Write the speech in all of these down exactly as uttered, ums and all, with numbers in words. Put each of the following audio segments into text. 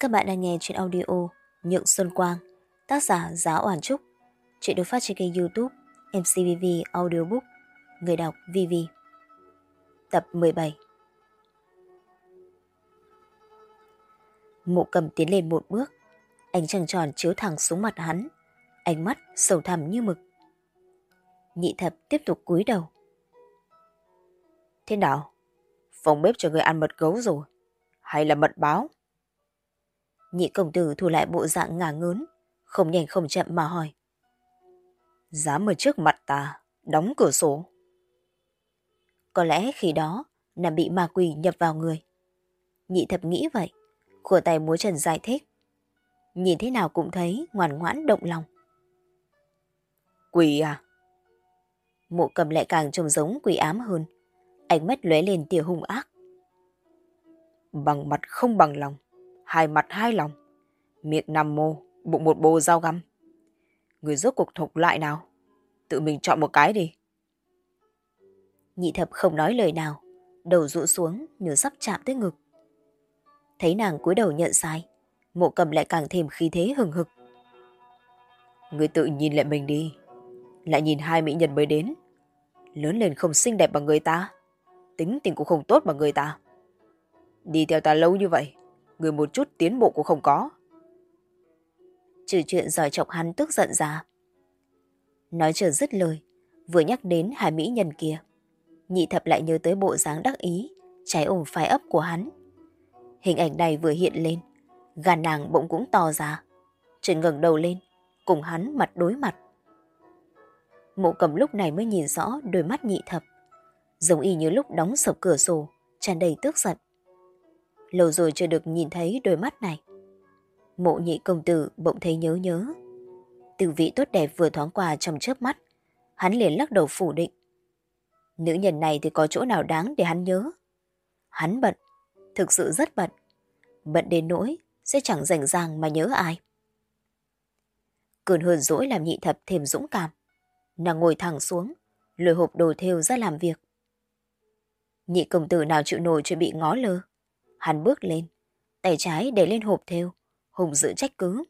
Các bạn đang nghe chuyện audio Nhượng Xuân Quang, tác giả Giá Oản Trúc. Chuyện được phát trên kênh YouTube em xê vê vê Audiobook. Người đọc Vivi. Tập mười bảy. Mộ Cầm tiến lên một bước, ánh trăng tròn chiếu thẳng xuống mặt hắn, ánh mắt sâu thẳm như mực. Nhị Thập tiếp tục cúi đầu. Thế nào? Phòng bếp cho người ăn mật gấu rồi? Hay là mật báo? Nhị công tử thu lại bộ dạng ngả ngớn, không nhanh không chậm mà hỏi. Dám ở trước mặt ta, đóng cửa sổ. Có lẽ khi đó nàng bị ma quỷ nhập vào người. Nhị Thập nghĩ vậy, khua tay múa chân giải thích. Nhìn thế nào cũng thấy ngoan ngoãn động lòng. Quỷ à? Mộ Cầm lại càng trông giống quỷ ám hơn, ánh mắt lóe lên tia hung ác. Bằng mặt không bằng lòng, hai mặt hai lòng, miệng nằm mô, bụng một bồ dao găm. Người rốt cuộc thuộc lại nào? Tự mình chọn một cái đi. Nhị Thập không nói lời nào, đầu rũ xuống như sắp chạm tới ngực. Thấy nàng cúi đầu nhận sai, Mộ Cầm lại càng thêm khí thế hừng hực. Người tự nhìn lại mình đi, lại nhìn hai mỹ nhân mới đến, lớn lên không xinh đẹp bằng người ta, tính tình cũng không tốt bằng người ta. Đi theo ta lâu như vậy, người một chút tiến bộ cũng không có. Trừ chuyện giỏi chọc hắn tức giận ra. Nói chưa dứt lời, vừa nhắc đến hai mỹ nhân kia, Nhị Thập lại nhớ tới bộ dáng đắc ý, trái ôm phải ấp của hắn. Hình ảnh này vừa hiện lên, gan nàng bỗng cũng to ra, chợt ngẩng đầu lên, cùng hắn mặt đối mặt. Mộ Cầm lúc này mới nhìn rõ đôi mắt Nhị Thập, giống y như lúc đóng sập cửa sổ, tràn đầy tức giận. Lâu rồi chưa được nhìn thấy đôi mắt này. Mộ Nhị công tử bỗng thấy nhớ nhớ. Từ vị tốt đẹp vừa thoáng qua trong chớp mắt, hắn liền lắc đầu phủ định. Nữ nhân này thì có chỗ nào đáng để hắn nhớ. Hắn bận, thực sự rất bận. Bận đến nỗi sẽ chẳng rảnh rang mà nhớ ai. Cơn hờn dỗi làm Nhị Thập thêm dũng cảm. Nàng ngồi thẳng xuống, lôi hộp đồ thêu ra làm việc. Nhị công tử nào chịu nổi chuyện bị ngó lơ. Hắn bước lên, tay trái để lên hộp thêu, hùng dữ trách cứ.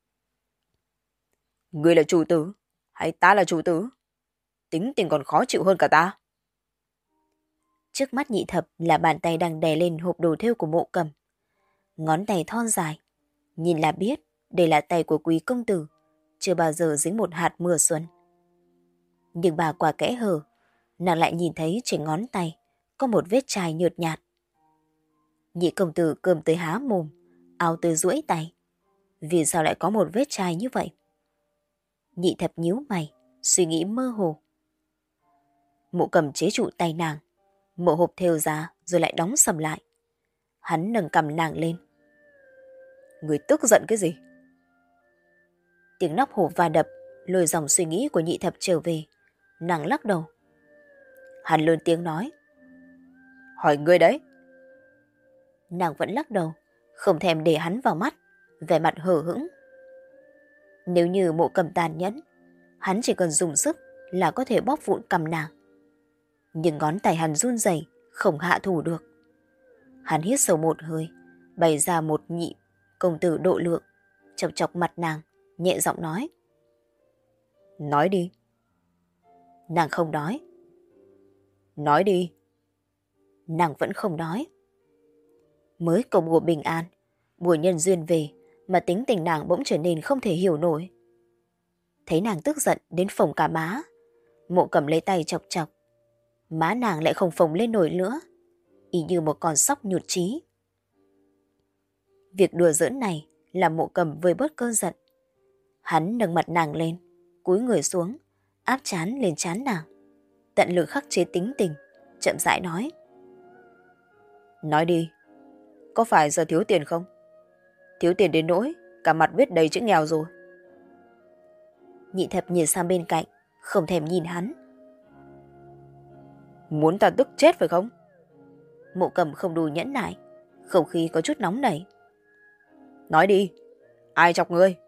Người là chủ tử, hay ta là chủ tử? Tính tình còn khó chịu hơn cả ta. Trước mắt Nhị Thập là bàn tay đang đè lên hộp đồ thêu của Mộ Cầm. Ngón tay thon dài, nhìn là biết đây là tay của quý công tử, chưa bao giờ dính một hạt mưa xuân. Nhưng bà qua kẽ hở, nàng lại nhìn thấy trên ngón tay có một vết chai nhợt nhạt. Nhị công tử cơm tới há mồm, áo tới duỗi tay. Vì sao lại có một vết chai như vậy? Nhị Thập nhíu mày, suy nghĩ mơ hồ. Mộ Cầm chế trụ tay nàng, mở hộp thêu ra rồi lại đóng sầm lại. Hắn nâng cầm nàng lên. Người tức giận cái gì? Tiếng nắp hộp va đập lôi dòng suy nghĩ của Nhị Thập trở về. Nàng lắc đầu. Hắn lớn tiếng nói. Hỏi ngươi đấy. Nàng vẫn lắc đầu, không thèm để hắn vào mắt, vẻ mặt hờ hững. Nếu như Mộ Cầm tàn nhẫn, hắn chỉ cần dùng sức là có thể bóp vụn cầm nàng. Nhưng ngón tay hắn run rẩy, không hạ thủ được. Hắn hít sâu một hơi, bày ra một nhị công tử độ lượng, chọc chọc mặt nàng, nhẹ giọng nói. Nói đi. Nàng không nói. Nói đi. Nàng vẫn không nói. Mới cầu mùa bình an, mùa nhân duyên về mà tính tình nàng bỗng trở nên không thể hiểu nổi. Thấy nàng tức giận đến phồng cả má, Mộ Cầm lấy tay chọc chọc. Má nàng lại không phồng lên nổi nữa, y như một con sóc nhụt chí. Việc đùa giỡn này làm Mộ Cầm vơi bớt cơn giận. Hắn nâng mặt nàng lên, cúi người xuống, áp trán lên trán nàng, tận lực khắc chế tính tình, chậm rãi nói. Nói đi, có phải giờ thiếu tiền không? Thiếu tiền đến nỗi cả mặt viết đầy chữ nghèo rồi. Nhị Thập nhìn sang bên cạnh, không thèm nhìn hắn. Muốn ta tức chết phải không? Mộ Cầm không đủ nhẫn nại, không khí có chút nóng nảy. Nói đi, ai chọc ngươi?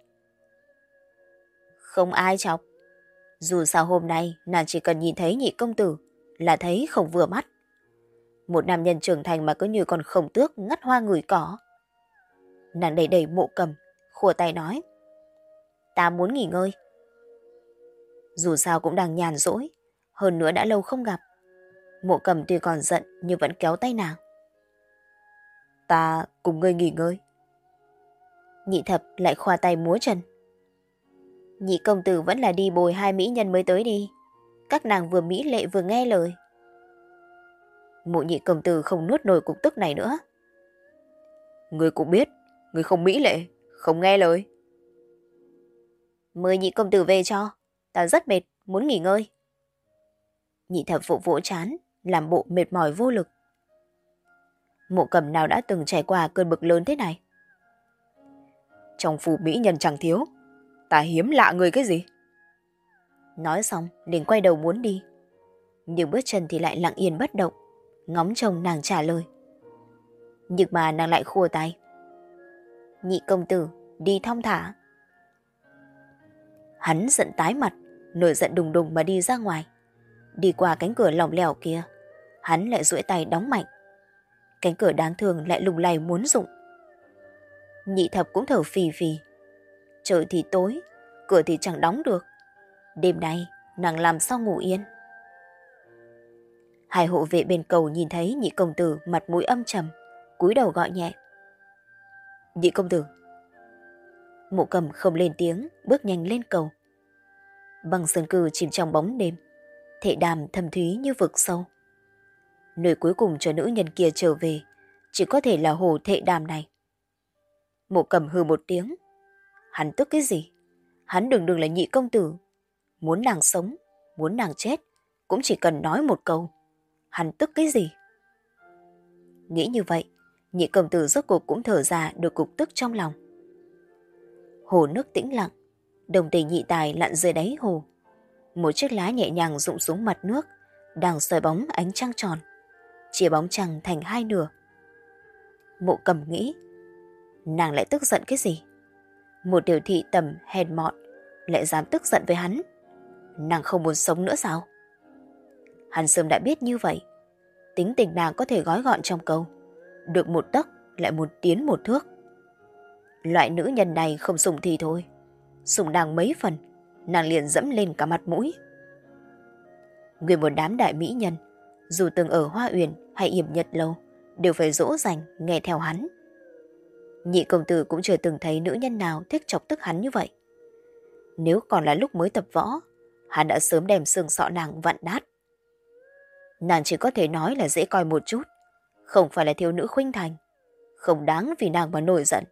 Không ai chọc. Dù sao hôm nay nàng chỉ cần nhìn thấy Nhị công tử là thấy không vừa mắt. Một nam nhân trưởng thành mà cứ như con khổng tước ngắt hoa ngửi cỏ. Nàng đẩy đẩy Mộ Cầm, khua tay nói. Ta muốn nghỉ ngơi. Dù sao cũng đang nhàn rỗi, hơn nữa đã lâu không gặp. Mộ Cầm tuy còn giận nhưng vẫn kéo tay nàng. Ta cùng ngươi nghỉ ngơi. Nhị thập lại khoa tay múa chân. Nhị công tử vẫn là đi bồi hai mỹ nhân mới tới đi. Các nàng vừa mỹ lệ vừa nghe lời. Mộ nhị công tử không nuốt nổi cục tức này nữa. Ngươi cũng biết, ngươi không mỹ lệ, không nghe lời. Mời nhị công tử về cho, ta rất mệt, muốn nghỉ ngơi. Nhị thập vỗ vỗ chán, làm bộ mệt mỏi vô lực. Mộ Cầm nào đã từng trải qua cơn bực lớn thế này. Trong phủ mỹ nhân chẳng thiếu, ta hiếm lạ người cái gì. Nói xong liền quay đầu muốn đi, nhưng bước chân thì lại lặng yên bất động, ngóng trông nàng trả lời. Nhưng mà nàng lại khua tay. Nhị công tử, đi thong thả. Hắn giận tái mặt, nổi giận đùng đùng mà đi ra ngoài. Đi qua cánh cửa lỏng lẻo kia, hắn lại duỗi tay đóng mạnh. Cánh cửa đáng thương lại lùng lay muốn rụng. Nhị thập cũng thở phì phì. Trời thì tối, cửa thì chẳng đóng được. Đêm nay nàng làm sao ngủ yên. Hai hộ vệ bên cầu nhìn thấy nhị công tử mặt mũi âm trầm, cúi đầu gọi nhẹ. Nhị công tử. Mộ Cầm không lên tiếng, bước nhanh lên cầu. Băng sơn cư chìm trong bóng đêm, thệ đàm thâm thúy như vực sâu. Nơi cuối cùng cho nữ nhân kia trở về chỉ có thể là hồ thệ đàm này. Mộ Cầm hừ một tiếng. Hắn tức cái gì? Hắn đừng đừng là nhị công tử. Muốn nàng sống, muốn nàng chết, cũng chỉ cần nói một câu. Hắn tức cái gì? Nghĩ như vậy, nhị công tử rốt cuộc cũng thở ra được cục tức trong lòng. Hồ nước tĩnh lặng, đồng tình nhị tài lặn dưới đáy hồ. Một chiếc lá nhẹ nhàng rụng xuống mặt nước, đang soi bóng ánh trăng tròn, chia bóng trăng thành hai nửa. Mộ Cầm nghĩ, nàng lại tức giận cái gì? Một điều thị tầm hèn mọn lại dám tức giận với hắn. Nàng không muốn sống nữa sao? Hắn sớm đã biết như vậy. Tính tình nàng có thể gói gọn trong câu: được một tấc lại muốn tiến một thước. Loại nữ nhân này không sủng thì thôi, sủng nàng mấy phần, nàng liền dẫm lên cả mặt mũi. Nguyên một đám đại mỹ nhân, dù từng ở Hoa Uyển hay Yểm Nhật Lâu, đều phải dỗ dành nghe theo hắn. Nhị công tử cũng chưa từng thấy nữ nhân nào thích chọc tức hắn như vậy. Nếu còn là lúc mới tập võ, hắn đã sớm đem xương sọ nàng vặn nát. Nàng chỉ có thể nói là dễ coi một chút, không phải là thiếu nữ khuynh thành, không đáng vì nàng mà nổi giận.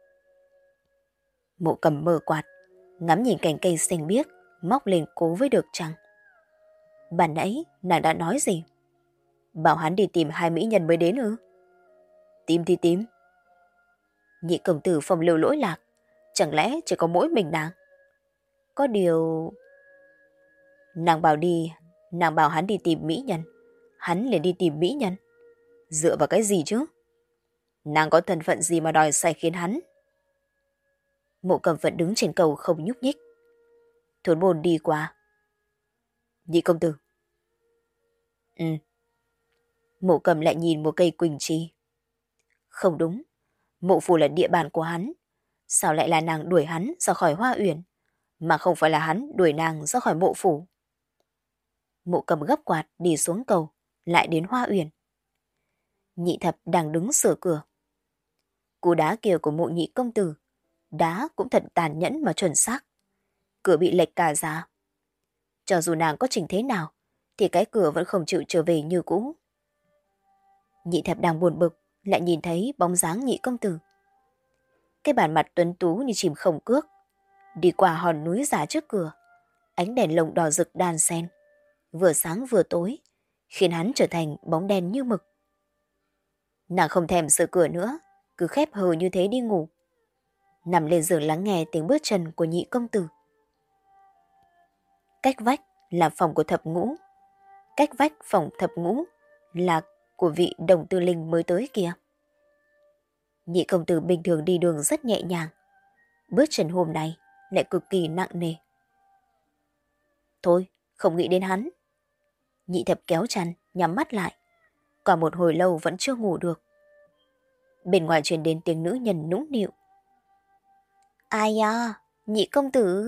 Mộ Cầm mở quạt, ngắm nhìn cành cây xanh biếc, móc lên cố với được chăng. Ban nãy nàng đã nói gì? Bảo hắn đi tìm hai mỹ nhân mới đến ư? Tìm thì tìm. Nhị công tử phong lưu lỗi lạc, chẳng lẽ chỉ có mỗi mình nàng? Có điều... Nàng bảo đi, nàng bảo hắn đi tìm mỹ nhân, hắn liền đi tìm mỹ nhân. Dựa vào cái gì chứ? Nàng có thân phận gì mà đòi sai khiến hắn? Mộ Cầm vẫn đứng trên cầu không nhúc nhích. Thốn Bồn đi qua. Nhị công tử. Ừ. Mộ Cầm lại nhìn một cây quỳnh chi. Không đúng, mộ phủ là địa bàn của hắn. Sao lại là nàng đuổi hắn ra khỏi Hoa Uyển, mà không phải là hắn đuổi nàng ra khỏi mộ phủ? Mộ Cầm gấp quạt đi xuống cầu, lại đến Hoa Uyển. Nhị thập đang đứng sửa cửa. Cú đá kia của mộ nhị công tử, đá cũng thật tàn nhẫn mà chuẩn xác. Cửa bị lệch cả ra. Cho dù nàng có chỉnh thế nào, thì cái cửa vẫn không chịu trở về như cũ. Nhị thập đang buồn bực, lại nhìn thấy bóng dáng nhị công tử. Cái bản mặt tuấn tú như chìm không cước, đi qua hòn núi giả trước cửa, ánh đèn lồng đỏ rực đan xen, vừa sáng vừa tối, khiến hắn trở thành bóng đen như mực. Nàng không thèm sửa cửa nữa, cứ khép hờ như thế đi ngủ, nằm lên giường lắng nghe tiếng bước chân của nhị công tử. Cách vách là phòng của thập ngũ, cách vách phòng thập ngũ là của vị đồng tư linh mới tới kia. Nhị công tử bình thường đi đường rất nhẹ nhàng, bước chân hôm nay lại cực kỳ nặng nề. Thôi, không nghĩ đến hắn. Nhị thập kéo chăn, nhắm mắt lại. Cả một hồi lâu vẫn chưa ngủ được. Bên ngoài truyền đến tiếng nữ nhân nũng nịu. Ai à, nhị công tử.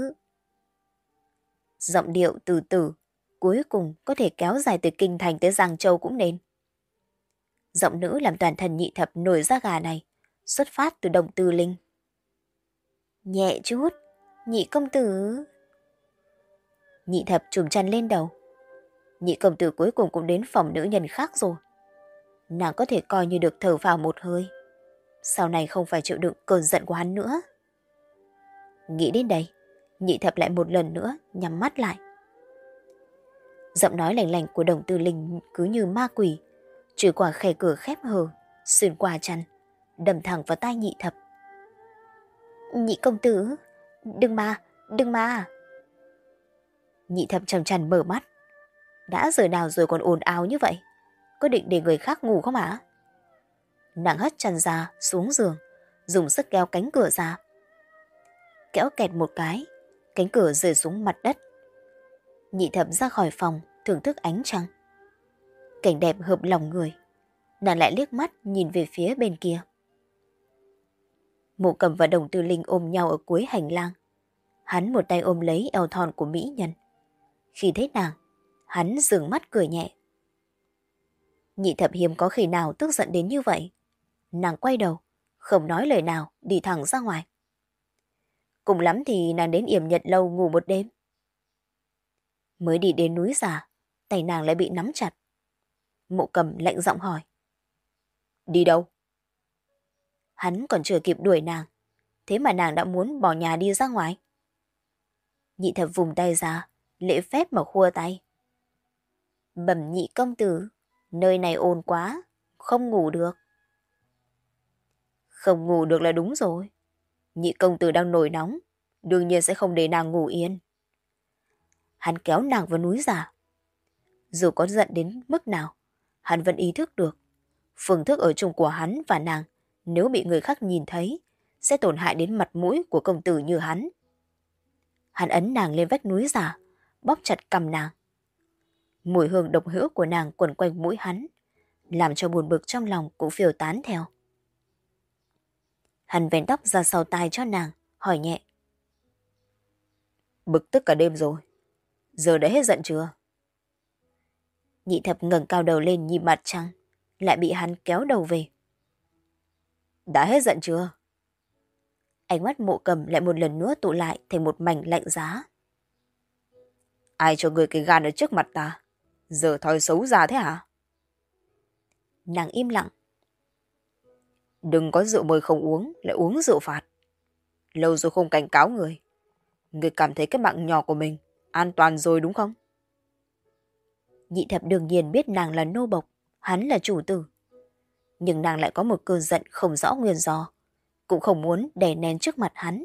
Giọng điệu từ từ, cuối cùng có thể kéo dài từ Kinh Thành tới Giang Châu cũng nên. Giọng nữ làm toàn thân Nhị Thập nổi da gà này, xuất phát từ Đồng Tư Linh. Nhẹ chút, nhị công tử. Nhị Thập trùm chăn lên đầu. Nhị công tử cuối cùng cũng đến phòng nữ nhân khác rồi. Nàng có thể coi như được thở vào một hơi. Sau này không phải chịu đựng cơn giận của hắn nữa. Nghĩ đến đây, Nhị Thập lại một lần nữa nhắm mắt lại. Giọng nói lành lành của Đồng Tư Linh cứ như ma quỷ, trôi qua khe cửa khép hờ, xuyên qua chăn, đâm thẳng vào tai Nhị Thập. Nhị công tử, đừng mà, đừng mà. Nhị Thập trong chăn mở mắt. Đã giờ nào rồi còn ồn ào như vậy? Có định để người khác ngủ không hả? Nàng hất chăn ra xuống giường, dùng sức kéo cánh cửa ra. Kéo kẹt một cái, cánh cửa rơi xuống mặt đất. Nhị Thập ra khỏi phòng, thưởng thức ánh trăng. Cảnh đẹp hợp lòng người. Nàng lại liếc mắt nhìn về phía bên kia. Mộ Cầm và Đồng Tư Linh ôm nhau ở cuối hành lang. Hắn một tay ôm lấy eo thon của mỹ nhân. Khi thấy nàng, hắn dừng mắt cười nhẹ. Nhị Thập hiếm có khi nào tức giận đến như vậy. Nàng quay đầu, không nói lời nào, đi thẳng ra ngoài. Cùng lắm thì nàng đến Yểm Nhật lâu ngủ một đêm. Mới đi đến núi Giả, tay nàng lại bị nắm chặt. Mộ Cầm lạnh giọng hỏi. Đi đâu? Hắn còn chưa kịp đuổi nàng, thế mà nàng đã muốn bỏ nhà đi ra ngoài. Nhị Thập vùng tay ra, lễ phép mà khua tay. Bẩm nhị công tử, nơi này ồn quá, không ngủ được. Không ngủ được là đúng rồi. Nhị công tử đang nổi nóng, đương nhiên sẽ không để nàng ngủ yên. Hắn kéo nàng vào núi Giả. Dù có giận đến mức nào, hắn vẫn ý thức được phương thức ở chung của hắn và nàng nếu bị người khác nhìn thấy sẽ tổn hại đến mặt mũi của công tử như hắn. Hắn ấn nàng lên vách núi Giả, bóp chặt cằm nàng. Mùi hương độc hữu của nàng quẩn quanh mũi hắn, làm cho buồn bực trong lòng cũng phiêu tán theo. Hắn vén tóc ra sau tai cho nàng, hỏi nhẹ. Bực tức cả đêm rồi, giờ đã hết giận chưa? Nhị Thập ngẩng cao đầu lên nhìn mặt trăng, lại bị hắn kéo đầu về. Đã hết giận chưa? Ánh mắt Mộ Cầm lại một lần nữa tụ lại thành một mảnh lạnh giá. Ai cho người cái gan ở trước mặt ta? Giờ thói xấu ra thế hả? Nàng im lặng. Đừng có rượu mời không uống, lại uống rượu phạt. Lâu rồi không cảnh cáo người. Người cảm thấy cái mạng nhỏ của mình an toàn rồi đúng không? Nhị Thập đương nhiên biết nàng là nô bộc, hắn là chủ tử. Nhưng nàng lại có một cơn giận không rõ nguyên do, cũng không muốn đè nén trước mặt hắn.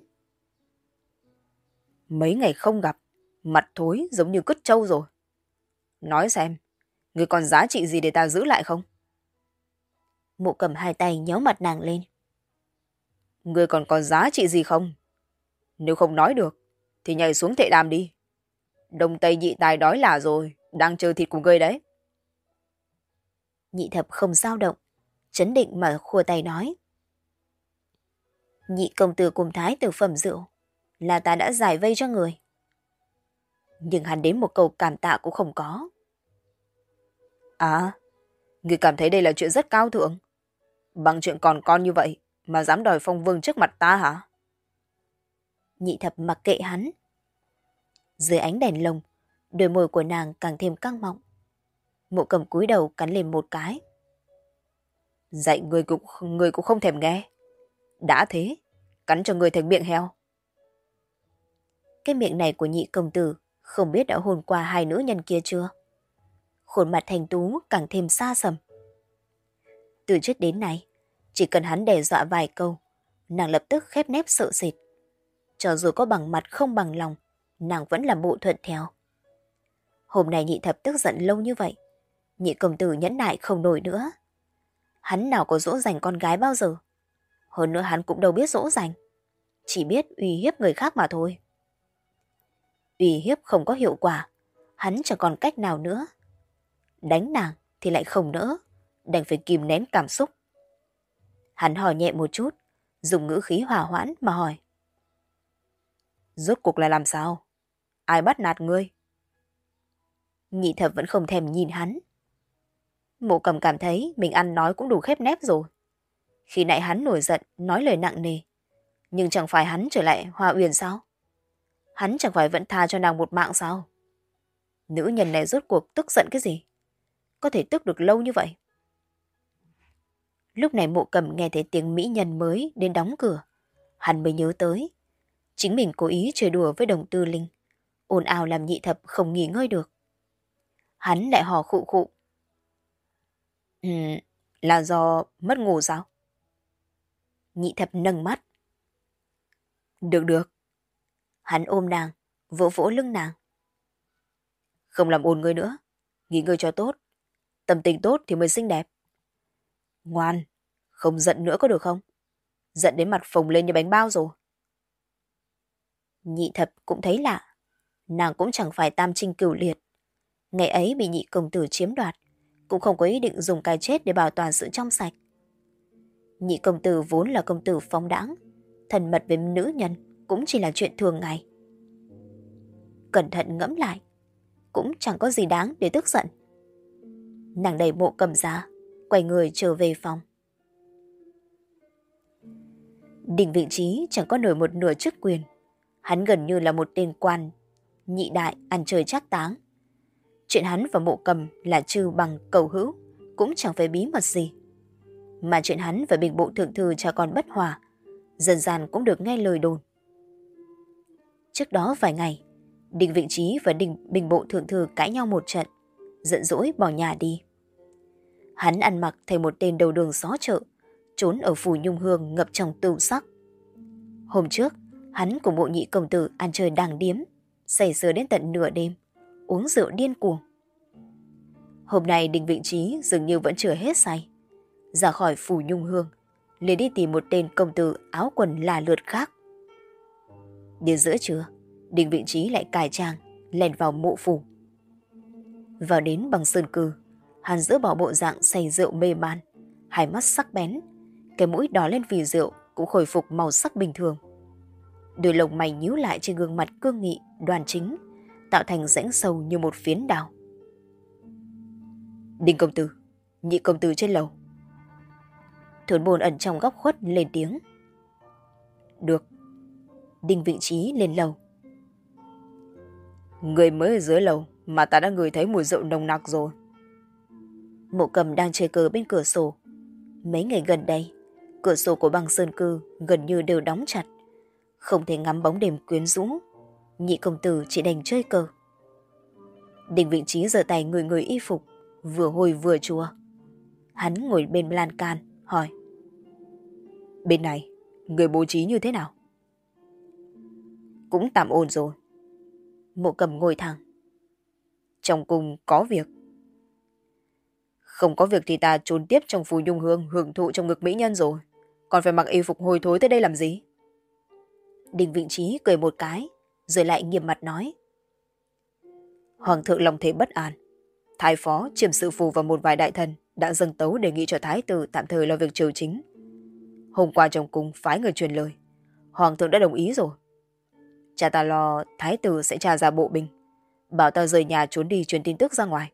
Mấy ngày không gặp, mặt thối giống như cứt trâu rồi. Nói xem, người còn giá trị gì để ta giữ lại không? Mộ Cầm hai tay nhéo mặt nàng lên. Người còn có giá trị gì không? Nếu không nói được, thì nhảy xuống thệ đàm đi. Đông Tây nhị tài đói là rồi, đang chờ thịt của người đấy. Nhị Thập không dao động, trấn định mà khua tay nói. Nhị công tử cùng thái tử phẩm rượu, là ta đã giải vây cho người. Nhưng hắn đến một câu cảm tạ cũng không có. À, người cảm thấy đây là chuyện rất cao thượng. Bằng chuyện còn con như vậy mà dám đòi phong vương trước mặt ta hả? Nhị Thập mặc kệ hắn. Dưới ánh đèn lồng, đôi môi của nàng càng thêm căng mọng. Mộ Cầm cúi đầu cắn lên một cái. Dạy người cũng, người cũng không thèm nghe. Đã thế, cắn cho người thành miệng heo. Cái miệng này của nhị công tử không biết đã hôn qua hai nữ nhân kia chưa? Khuôn mặt thành tú càng thêm xa sầm. Từ trước đến nay, chỉ cần hắn đe dọa vài câu, nàng lập tức khép nép sợ sệt. Cho dù có bằng mặt không bằng lòng, nàng vẫn làm bộ thuận theo. Hôm nay Nhị Thập tức giận lâu như vậy, nhị công tử nhẫn nại không nổi nữa. Hắn nào có dỗ dành con gái bao giờ. Hơn nữa hắn cũng đâu biết dỗ dành, chỉ biết uy hiếp người khác mà thôi. Uy hiếp không có hiệu quả, hắn chẳng còn cách nào nữa. Đánh nàng thì lại không nỡ, đành phải kìm nén cảm xúc. Hắn hỏi nhẹ một chút, dùng ngữ khí hòa hoãn mà hỏi. Rốt cuộc là làm sao? Ai bắt nạt ngươi? Nhị thập vẫn không thèm nhìn hắn. Mộ Cầm cảm thấy mình ăn nói cũng đủ khép nép rồi. Khi nãy hắn nổi giận, nói lời nặng nề. Nhưng chẳng phải hắn trở lại Hoa Uyển sao? Hắn chẳng phải vẫn tha cho nàng một mạng sao? Nữ nhân này rốt cuộc tức giận cái gì? Có thể tức được lâu như vậy? Lúc này Mộ Cầm nghe thấy tiếng mỹ nhân mới đến đóng cửa. Hắn mới nhớ tới. Chính mình cố ý chơi đùa với Đồng Tư Linh. Ồn ào làm nhị thập không nghỉ ngơi được. Hắn lại hò khụ khụ. Ừ, là do mất ngủ sao? Nhị thập nâng mắt. Được được. Hắn ôm nàng, vỗ vỗ lưng nàng. Không làm ồn ngươi nữa. Nghỉ ngơi cho tốt. Tâm tình tốt thì mới xinh đẹp. Ngoan, không giận nữa có được không? Giận đến mặt phồng lên như bánh bao rồi. Nhị thập cũng thấy lạ. Nàng cũng chẳng phải tam trinh cửu liệt. Ngày ấy bị nhị công tử chiếm đoạt, cũng không có ý định dùng cái chết để bảo toàn sự trong sạch. Nhị công tử vốn là công tử phóng đãng, thân mật với nữ nhân cũng chỉ là chuyện thường ngày. Cẩn thận ngẫm lại, cũng chẳng có gì đáng để tức giận. Nàng đẩy Mộ Cầm ra, quay người trở về phòng. Đình Vị Trí chẳng có nổi một nửa chức quyền. Hắn gần như là một tên quan nhị đại ăn chơi trác táng. Chuyện hắn và Mộ Cầm là trừ bằng cầu hữu cũng chẳng phải bí mật gì. Mà chuyện hắn và Bình Bộ Thượng Thư cha con bất hòa, dần dần cũng được nghe lời đồn. Trước đó vài ngày, Đình Vị Trí và Đình Bình Bộ Thượng Thư cãi nhau một trận, giận dỗi bỏ nhà đi. Hắn ăn mặc thành một tên đầu đường xó chợ, trốn ở phủ Nhung Hương ngập trong tửu sắc. Hôm trước, hắn cùng Mộ nhị công tử ăn chơi đàng điếm, say sưa đến tận nửa đêm, uống rượu điên cuồng. Hôm nay Đình Vị Trí dường như vẫn chưa hết say. Ra khỏi phủ Nhung Hương, liền đi tìm một tên công tử áo quần là lượt khác. Đến giữa trưa, Đình Vị Trí lại cải trang, lèn vào mộ phủ. Vào đến Bằng Sơn Cư, hắn giữ bỏ bộ dạng say rượu mê man, hai mắt sắc bén, cái mũi đỏ lên vì rượu cũng khôi phục màu sắc bình thường. Đôi lông mày nhíu lại trên gương mặt cương nghị, đoan chính, tạo thành rãnh sâu như một phiến đào. Đình công tử, nhị công tử trên lầu. Thốn Bồn ẩn trong góc khuất lên tiếng. Được. Đình Vị Trí lên lầu. Người mới ở dưới lầu mà ta đã ngửi thấy mùi rượu nồng nặc rồi. Mộ Cầm đang chơi cờ bên cửa sổ. Mấy ngày gần đây, cửa sổ của Bằng Sơn Cư gần như đều đóng chặt, không thể ngắm bóng đêm quyến rũ. Nhị công tử chỉ đành chơi cờ. Đình Vị Trí giơ tay người người y phục, vừa hôi vừa chua. Hắn ngồi bên lan can, hỏi. Bên này, người bố trí như thế nào? Cũng tạm ổn rồi. Mộ Cầm ngồi thẳng. Trong cung có việc. Không có việc thì ta trốn tiếp trong phủ Nhung Hương hưởng thụ trong ngực mỹ nhân rồi. Còn phải mặc y phục hôi thối tới đây làm gì? Đình Vị Trí cười một cái, rồi lại nghiêm mặt nói. Hoàng thượng lòng thế bất an. Thái phó, chiêm sự phù và một vài đại thần đã dâng tấu đề nghị cho thái tử tạm thời lo việc triều chính. Hôm qua trong cung phái người truyền lời. Hoàng thượng đã đồng ý rồi. Cha ta lo thái tử sẽ tra ra bộ binh, bảo ta rời nhà trốn đi truyền tin tức ra ngoài.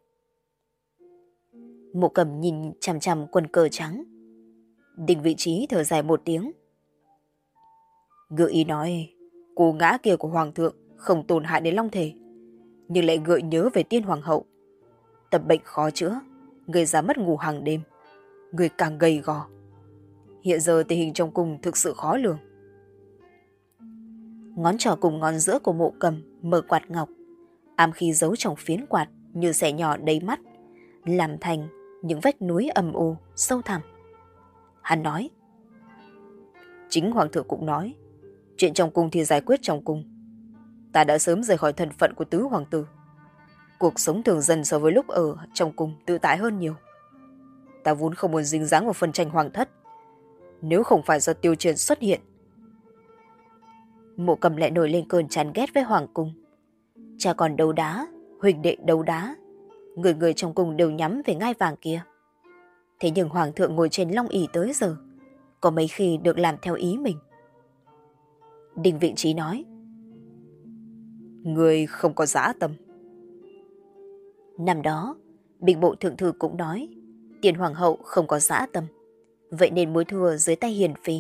Mộ Cầm nhìn chằm chằm quần cờ trắng. Đình Vị Trí thở dài một tiếng. Gợi ý nói cô ngã kia của hoàng thượng không tổn hại đến long thể, nhưng lại gợi nhớ về tiên hoàng hậu. Tập bệnh khó chữa, gây ra mất ngủ hàng đêm, người càng gầy gò. Hiện giờ tình hình trong cung thực sự khó lường. Ngón trỏ cùng ngón giữa của Mộ Cầm mở quạt ngọc, ám khí giấu trong phiến quạt như xẻ nhỏ đầy mắt, làm thành những vách núi âm u sâu thẳm. Hắn nói. Chính hoàng thượng cũng nói, chuyện trong cung thì giải quyết trong cung. Ta đã sớm rời khỏi thân phận của tứ hoàng tử. Cuộc sống thường dần so với lúc ở trong cung tự tại hơn nhiều. Ta vốn không muốn dính dáng vào phân tranh hoàng thất. Nếu không phải do Tiêu Truyền xuất hiện. Mộ Cầm lại nổi lên cơn chán ghét với hoàng cung. Cha còn đấu đá, huỳnh đệ đấu đá, người người trong cung đều nhắm về ngai vàng kia. Thế nhưng hoàng thượng ngồi trên long ỷ tới giờ, có mấy khi được làm theo ý mình. Đinh Vĩnh Trí nói. Người không có dã tâm. Năm đó, binh bộ thượng thư cũng nói, tiền hoàng hậu không có dã tâm, vậy nên mới thua dưới tay hiền phi.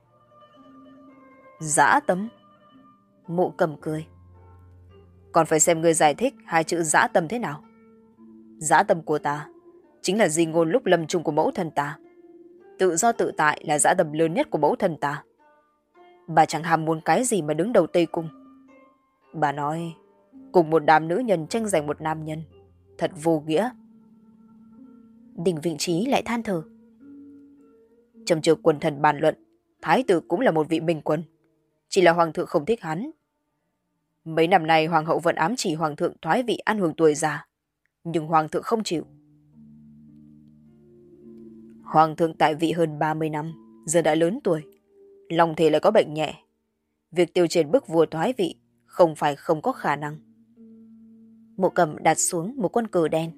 Dã tâm? Mộ Cầm cười. Còn phải xem người giải thích hai chữ dã tâm thế nào. Dã tâm của ta chính là di ngôn lúc lâm chung của mẫu thân ta. Tự do tự tại là dã tâm lớn nhất của mẫu thân ta. Bà chẳng ham muốn cái gì mà đứng đầu Tây Cung. Bà nói, cùng một đám nữ nhân tranh giành một nam nhân, thật vô nghĩa. Đinh Vĩnh Trí lại than thở. Trong trường quần thần bàn luận, thái tử cũng là một vị minh quân. Chỉ là hoàng thượng không thích hắn. Mấy năm nay hoàng hậu vẫn ám chỉ hoàng thượng thoái vị ăn hưởng tuổi già. Nhưng hoàng thượng không chịu. Hoàng thượng tại vị hơn ba mươi năm, giờ đã lớn tuổi. Lòng thể lại có bệnh nhẹ. Việc tiêu trên bức vua thoái vị không phải không có khả năng. Mộ Cầm đặt xuống một quân cờ đen.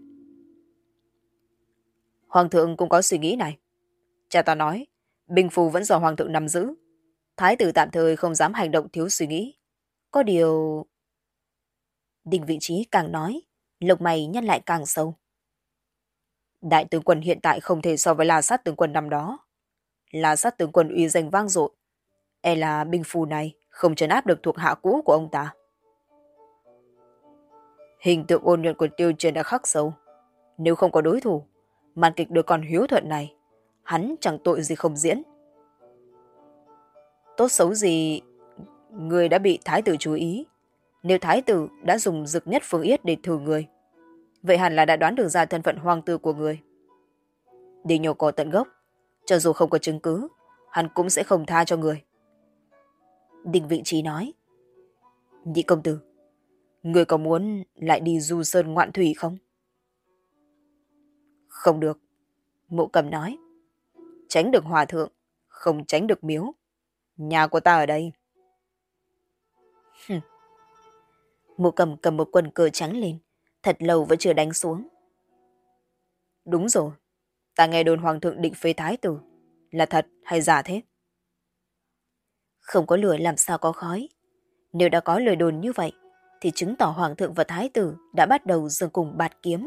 Hoàng thượng cũng có suy nghĩ này. Cha ta nói, binh phù vẫn do hoàng thượng nắm giữ. Thái tử tạm thời không dám hành động thiếu suy nghĩ. Có điều... Đinh Vĩnh Trí càng nói, lông mày nhăn lại càng sâu. Đại tướng quân hiện tại không thể so với La Sát tướng quân năm đó. La Sát tướng quân uy danh vang dội. E là binh phù này không trấn áp được thuộc hạ cũ của ông ta. Hình tượng ôn nhuận của Tiêu Chiến đã khắc sâu. Nếu không có đối thủ, màn kịch đứa con hiếu thuận này, hắn chẳng tội gì không diễn. Tốt xấu gì, người đã bị thái tử chú ý. Nếu thái tử đã dùng dực nhất phương yết để thử người, vậy hẳn là đã đoán được ra thân phận hoàng tử của người. Đi nhổ cỏ tận gốc, cho dù không có chứng cứ, hắn cũng sẽ không tha cho người. Đinh Vĩnh Trí nói. Nhị công tử, người có muốn lại đi du sơn ngoạn thủy không? Không được. Mộ Cầm nói. Tránh được hòa thượng, không tránh được miếu. Nhà của ta ở đây. Mộ Cầm cầm một quần cờ trắng lên, thật lâu vẫn chưa đánh xuống. Đúng rồi, ta nghe đồn hoàng thượng định phế thái tử. Là thật hay giả thế? Không có lửa làm sao có khói. Nếu đã có lời đồn như vậy, thì chứng tỏ hoàng thượng và thái tử đã bắt đầu dừng cùng bạt kiếm.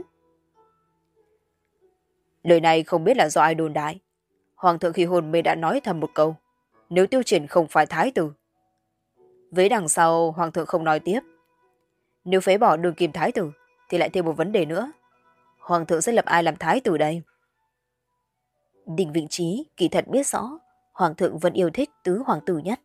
Lời này không biết là do ai đồn đại. Hoàng thượng khi hôn mê đã nói thầm một câu, nếu Tiêu Triển không phải thái tử. Với đằng sau hoàng thượng không nói tiếp. Nếu phế bỏ đường kim thái tử, thì lại thêm một vấn đề nữa. Hoàng thượng sẽ lập ai làm thái tử đây? Đinh Vĩnh Trí kỳ thật biết rõ, hoàng thượng vẫn yêu thích tứ hoàng tử nhất.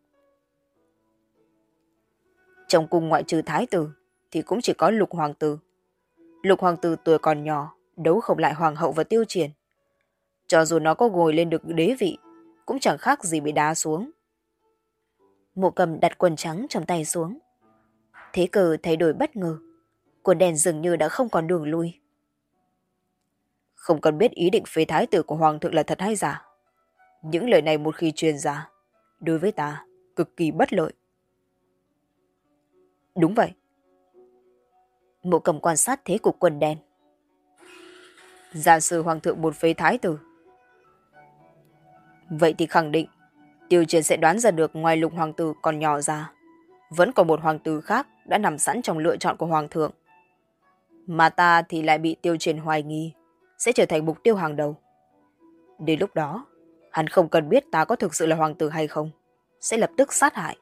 Trong cung ngoại trừ thái tử, thì cũng chỉ có lục hoàng tử. Lục hoàng tử tuổi còn nhỏ, đấu không lại hoàng hậu và Tiêu Triển. Cho dù nó có ngồi lên được đế vị, cũng chẳng khác gì bị đá xuống. Mộ Cầm đặt quần trắng trong tay xuống. Thế cờ thay đổi bất ngờ. Quần đèn dường như đã không còn đường lui. Không cần biết ý định phế thái tử của hoàng thượng là thật hay giả. Những lời này một khi truyền ra, đối với ta cực kỳ bất lợi. Đúng vậy. Mộ Cầm quan sát thế cục quần đèn. Giả sử hoàng thượng một phế thái tử, vậy thì khẳng định Tiêu Triển sẽ đoán ra được ngoài lục hoàng tử còn nhỏ ra, vẫn còn một hoàng tử khác đã nằm sẵn trong lựa chọn của hoàng thượng. Mà ta thì lại bị Tiêu Triển hoài nghi, sẽ trở thành mục tiêu hàng đầu. Đến lúc đó, hắn không cần biết ta có thực sự là hoàng tử hay không, sẽ lập tức sát hại.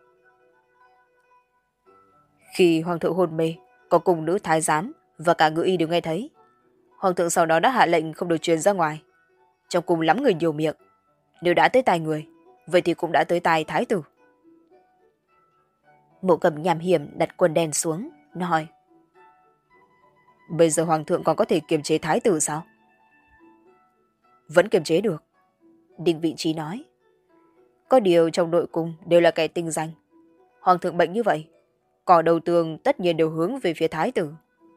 Khi hoàng thượng hôn mê, có cung nữ thái giám và cả ngự y đều nghe thấy. Hoàng thượng sau đó đã hạ lệnh không được truyền ra ngoài. Trong cung lắm người nhiều miệng. Nếu đã tới tai người, vậy thì cũng đã tới tai thái tử. Mộ Cầm nham hiểm đặt quần đèn xuống, nó hỏi. Bây giờ hoàng thượng còn có thể kiềm chế thái tử sao? Vẫn kiềm chế được. Đinh Vị Trí nói. Có điều trong nội cung đều là kẻ tinh danh. Hoàng thượng bệnh như vậy, cỏ đầu tường tất nhiên đều hướng về phía thái tử.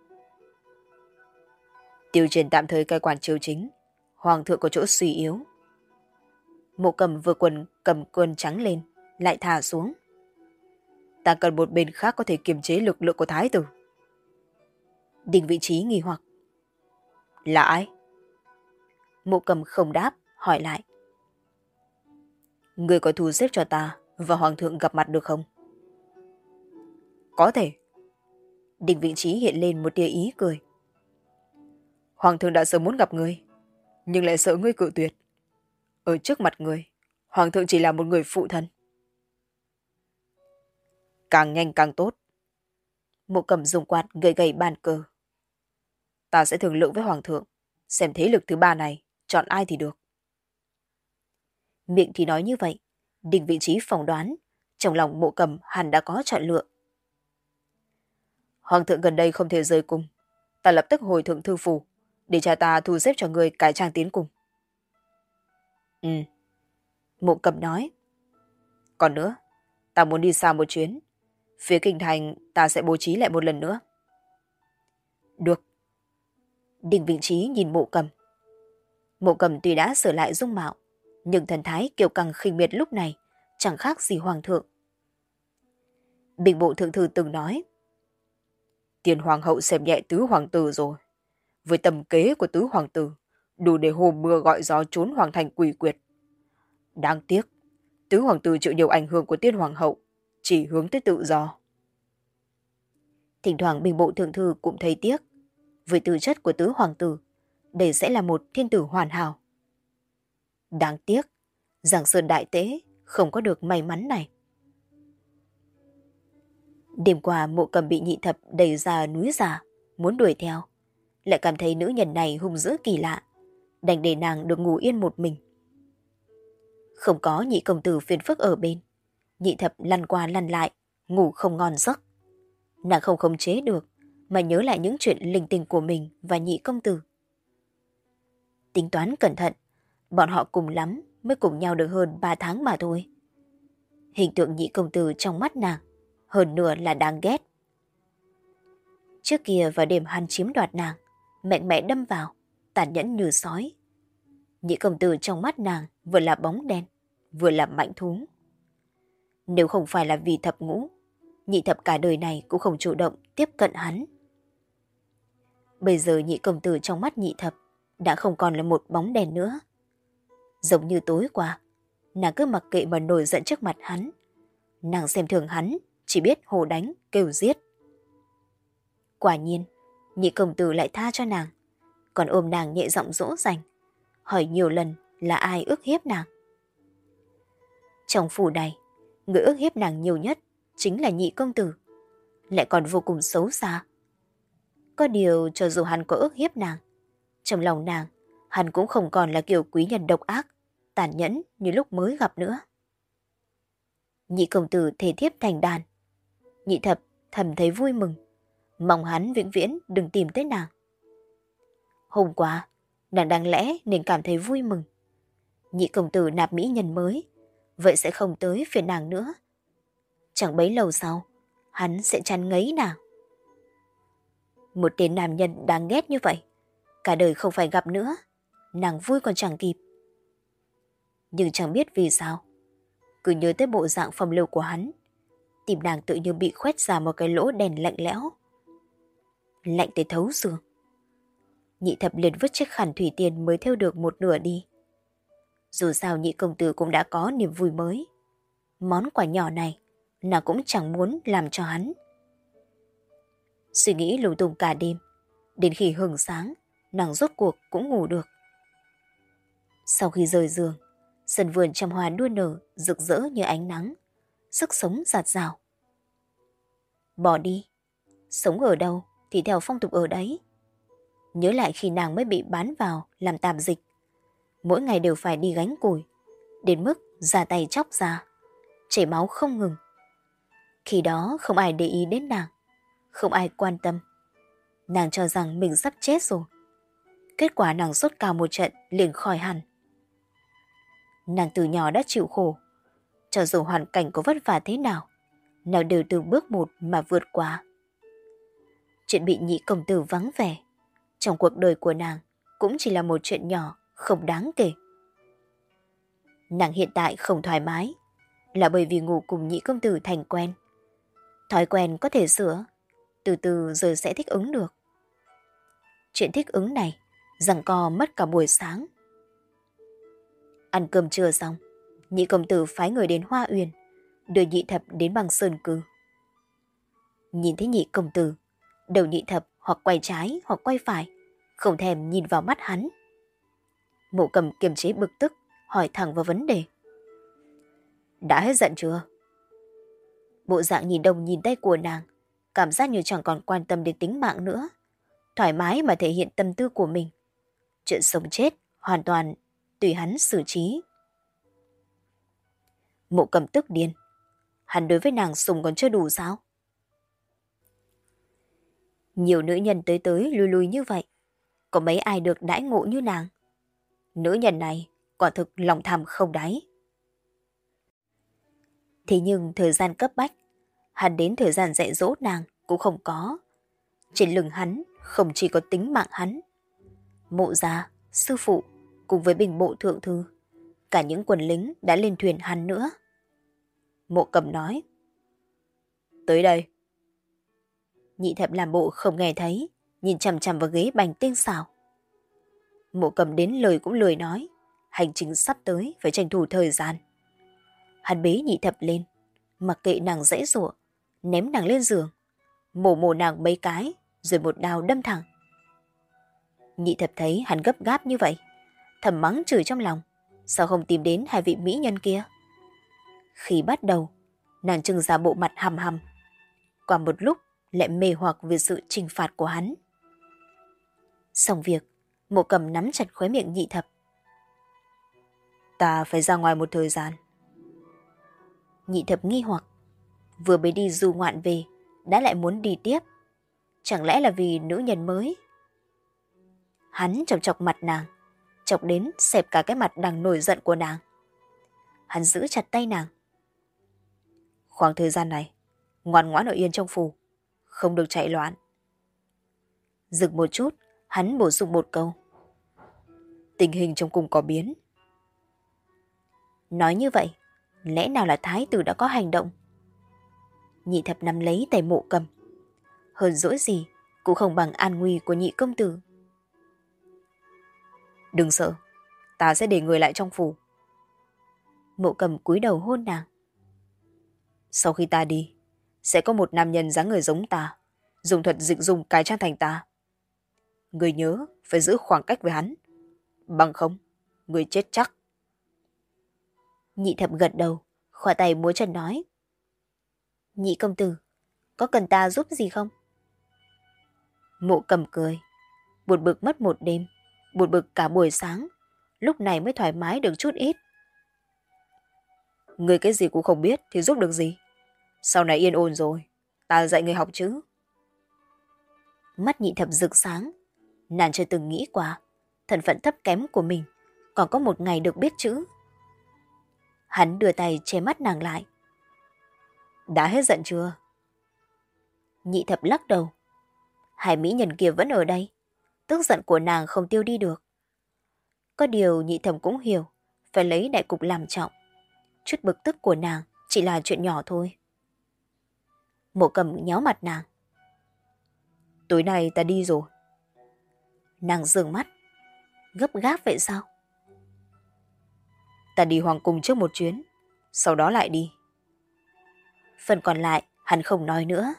Tiêu Triển tạm thời cai quản triều chính, hoàng thượng có chỗ suy yếu. Mộ Cầm vừa quần cầm quần trắng lên, lại thả xuống. Ta cần một bên khác có thể kiềm chế lực lượng của thái tử. Đinh Vị Trí nghi hoặc. Là ai? Mộ Cầm không đáp, hỏi lại. Ngươi có thu xếp cho ta và Hoàng thượng gặp mặt được không? Có thể. Đinh Vị Trí hiện lên một tia ý cười. Hoàng thượng đã sớm muốn gặp ngươi, nhưng lại sợ ngươi cự tuyệt. Ở trước mặt ngươi, Hoàng thượng chỉ là một người phụ thân. Càng nhanh càng tốt. Mộ Cầm dùng quạt gầy gầy bàn cờ. Ta sẽ thương lượng với Hoàng thượng, xem thế lực thứ ba này, chọn ai thì được. Miệng thì nói như vậy, Đinh Vị Trí phỏng đoán, trong lòng Mộ Cầm hẳn đã có chọn lựa. Hoàng thượng gần đây không thể rời cung, ta lập tức hồi thượng thư phủ, để cha ta thu xếp cho người cải trang tiến cung. Ừ. Mộ Cầm nói. Còn nữa, ta muốn đi xa một chuyến. Phía kinh thành ta sẽ bố trí lại một lần nữa. Được. Đinh Vị Trí nhìn Mộ Cầm. Mộ Cầm tuy đã sửa lại dung mạo, nhưng thần thái kiêu căng khinh miệt lúc này chẳng khác gì hoàng thượng. Bình bộ thượng thư từng nói, Tiền hoàng hậu xem nhẹ tứ hoàng tử rồi. Với tầm kế của tứ hoàng tử, đủ để hồ mưa gọi gió trốn hoàng thành quỷ quyệt. Đáng tiếc, tứ hoàng tử chịu nhiều ảnh hưởng của tiên hoàng hậu, chỉ hướng tới tự do. Thỉnh thoảng bình bộ thượng thư cũng thấy tiếc. Với tư chất của tứ hoàng tử, đây sẽ là một thiên tử hoàn hảo. Đáng tiếc, Giang Sơn đại tế không có được may mắn này. Đêm qua Mộ Cầm bị Nhị Thập đẩy ra núi giả, muốn đuổi theo. Lại cảm thấy nữ nhân này hung dữ kỳ lạ, đành để nàng được ngủ yên một mình. Không có Nhị công tử phiền phức ở bên, Nhị Thập lăn qua lăn lại, ngủ không ngon giấc. Nàng không khống chế được, mà nhớ lại những chuyện linh tinh của mình và Nhị công tử. Tính toán cẩn thận, bọn họ cùng lắm mới cùng nhau được hơn ba tháng mà thôi. Hình tượng Nhị công tử trong mắt nàng, hơn nửa là đáng ghét. Trước kia vào đêm hắn chiếm đoạt nàng, mạnh mẽ đâm vào, tàn nhẫn như sói. Nhị công tử trong mắt nàng vừa là bóng đen, vừa là mạnh thú. Nếu không phải là vì thập ngũ, Nhị Thập cả đời này cũng không chủ động tiếp cận hắn. Bây giờ Nhị công tử trong mắt Nhị Thập đã không còn là một bóng đèn nữa. Giống như tối qua, nàng cứ mặc kệ mà nổi giận trước mặt hắn. Nàng xem thường hắn, chỉ biết hồ đánh, kêu giết. Quả nhiên, Nhị công tử lại tha cho nàng, còn ôm nàng nhẹ giọng dỗ dành, hỏi nhiều lần là ai ức hiếp nàng. Trong phủ này, người ức hiếp nàng nhiều nhất chính là Nhị công tử, lại còn vô cùng xấu xa. Có điều cho dù hắn có ức hiếp nàng, trong lòng nàng, hắn cũng không còn là kiểu quý nhân độc ác, tàn nhẫn như lúc mới gặp nữa. Nhị công tử thề thiếp thành đàn. Nhị Thập thầm thấy vui mừng, mong hắn vĩnh viễn đừng tìm tới nàng. Hôm qua, nàng đáng lẽ nên cảm thấy vui mừng. Nhị công tử nạp mỹ nhân mới, vậy sẽ không tới phiền nàng nữa. Chẳng bấy lâu sau, hắn sẽ chán ngấy nàng. Một tên nam nhân đáng ghét như vậy, cả đời không phải gặp nữa, nàng vui còn chẳng kịp. Nhưng chẳng biết vì sao, cứ nhớ tới bộ dạng phong lưu của hắn, tim nàng tự như bị khoét ra một cái lỗ đèn lạnh lẽo. Lạnh tới thấu xương. Nhị Thập liền vứt chiếc khăn thủy tiên mới thêu được một nửa đi. Dù sao Nhị công tử cũng đã có niềm vui mới. Món quà nhỏ này, nàng cũng chẳng muốn làm cho hắn. Suy nghĩ lung tung cả đêm, đến khi hừng sáng, nàng rốt cuộc cũng ngủ được. Sau khi rời giường, sân vườn trăm hoa đua nở rực rỡ như ánh nắng, sức sống rạt rào. Bỏ đi, sống ở đâu thì theo phong tục ở đấy. Nhớ lại khi nàng mới bị bán vào làm tạp dịch, mỗi ngày đều phải đi gánh củi, đến mức da tay chóc ra, chảy máu không ngừng. Khi đó không ai để ý đến nàng, không ai quan tâm. Nàng cho rằng mình sắp chết rồi. Kết quả nàng sốt cao một trận liền khỏi hẳn. Nàng từ nhỏ đã chịu khổ, cho dù hoàn cảnh có vất vả thế nào, nàng đều từng bước một mà vượt qua. Chuyện bị Nhị công tử vắng vẻ trong cuộc đời của nàng cũng chỉ là một chuyện nhỏ, không đáng kể. Nàng hiện tại không thoải mái là bởi vì ngủ cùng Nhị công tử thành quen. Thói quen có thể sửa, từ từ rồi sẽ thích ứng được. Chuyện thích ứng này giằng co mất cả buổi sáng. Ăn cơm trưa xong, Nhị công tử phái người đến Hoa Uyển, đưa Nhị Thập đến Băng Sơn Cư. Nhìn thấy Nhị công tử, đầu Nhị Thập hoặc quay trái hoặc quay phải, không thèm nhìn vào mắt hắn. Mộ Cầm kiềm chế bực tức, hỏi thẳng vào vấn đề. Đã hết giận chưa? Bộ dạng nhìn đông nhìn tây của nàng, cảm giác như chẳng còn quan tâm đến tính mạng nữa, thoải mái mà thể hiện tâm tư của mình. Chuyện sống chết hoàn toàn tùy hắn xử trí. Mộ Cầm tức điên. Hắn đối với nàng sùng còn chưa đủ sao? Nhiều nữ nhân tới tới lui lui như vậy, có mấy ai được đãi ngộ như nàng? Nữ nhân này quả thực lòng tham không đáy. Thế nhưng thời gian cấp bách, hắn đến thời gian dạy dỗ nàng cũng không có. Trên lưng hắn không chỉ có tính mạng hắn, Mộ gia, sư phụ cùng với bình bộ thượng thư, cả những quân lính đã lên thuyền hắn nữa. Mộ Cầm nói. Tới đây. Nhị Thập làm bộ không nghe thấy, nhìn chằm chằm vào ghế bành tinh xảo. Mộ Cầm đến lời cũng lười nói, hành trình sắp tới phải tranh thủ thời gian. Hắn bế Nhị Thập lên, mặc kệ nàng dãy giụa, ném nàng lên giường, mổ mổ nàng mấy cái, rồi một đao đâm thẳng. Nhị Thập thấy hắn gấp gáp như vậy, thầm mắng chửi trong lòng, sao không tìm đến hai vị mỹ nhân kia? Khi bắt đầu, nàng trưng ra bộ mặt hầm hầm, qua một lúc lại mê hoặc vì sự trừng phạt của hắn. Xong việc, Mộ Cầm nắm chặt khóe miệng Nhị Thập. Ta phải ra ngoài một thời gian. Nhị Thập nghi hoặc, vừa mới đi du ngoạn về, đã lại muốn đi tiếp. Chẳng lẽ là vì nữ nhân mới? Hắn chọc chọc mặt nàng, chọc đến xẹp cả cái mặt đang nổi giận của nàng. Hắn giữ chặt tay nàng. Khoảng thời gian này, ngoan ngoãn ở yên trong phủ, không được chạy loạn. Dừng một chút, hắn bổ sung một câu. Tình hình trong cung có biến. Nói như vậy, lẽ nào là thái tử đã có hành động? Nhị Thập nắm lấy tay Mộ Cầm. Hơn dỗi gì cũng không bằng an nguy của nhị công tử. Đừng sợ, ta sẽ để người lại trong phủ. Mộ Cầm cúi đầu hôn nàng. Sau khi ta đi, sẽ có một nam nhân dáng người giống ta, dùng thuật dịch dùng cải trang thành ta. Người nhớ phải giữ khoảng cách với hắn, bằng không, người chết chắc. Nhị Thập gật đầu, khỏa tay múa chân nói. Nhị công tử, có cần ta giúp gì không? Mộ Cầm cười, buồn bực mất một đêm, buồn bực cả buổi sáng, lúc này mới thoải mái được chút ít. Người cái gì cũng không biết thì giúp được gì. Sau này yên ổn rồi, ta dạy người học chứ. Mắt Nhị Thập rực sáng, nàng chưa từng nghĩ qua, thân phận thấp kém của mình còn có một ngày được biết chữ. Hắn đưa tay che mắt nàng lại. Đã hết giận chưa? Nhị Thập lắc đầu. Hai mỹ nhân kia vẫn ở đây, tức giận của nàng không tiêu đi được. Có điều Nhị Thập cũng hiểu, phải lấy đại cục làm trọng. Chút bực tức của nàng chỉ là chuyện nhỏ thôi. Mộ Cầm nhéo mặt nàng. Tối nay ta đi rồi. Nàng dường mắt. Gấp gáp vậy sao? Ta đi hoàng cung trước một chuyến, sau đó lại đi. Phần còn lại hắn không nói nữa.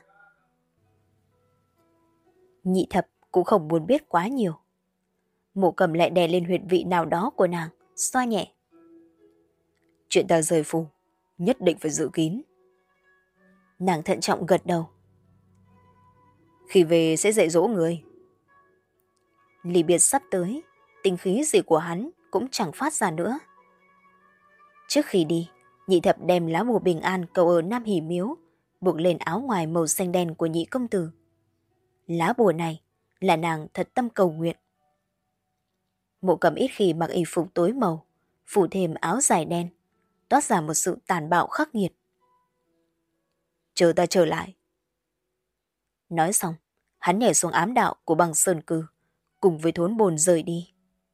Nhị Thập cũng không muốn biết quá nhiều. Mộ Cầm lại đè lên huyệt vị nào đó của nàng, xoa nhẹ. Chuyện ta rời phủ, nhất định phải giữ kín. Nàng thận trọng gật đầu. Khi về sẽ dạy dỗ người. Ly biệt sắp tới, tinh khí gì của hắn cũng chẳng phát ra nữa. Trước khi đi, Nhị Thập đem lá bùa bình an cầu ở Nam Hỷ Miếu buộc lên áo ngoài màu xanh đen của nhị công tử. Lá bùa này là nàng thật tâm cầu nguyện. Mộ Cầm ít khi mặc y phục tối màu, phủ thêm áo dài đen, toát ra một sự tàn bạo khắc nghiệt. Chờ ta trở lại. Nói xong, hắn nhảy xuống ám đạo của Băng Sơn Cư, cùng với thốn bồn rời đi.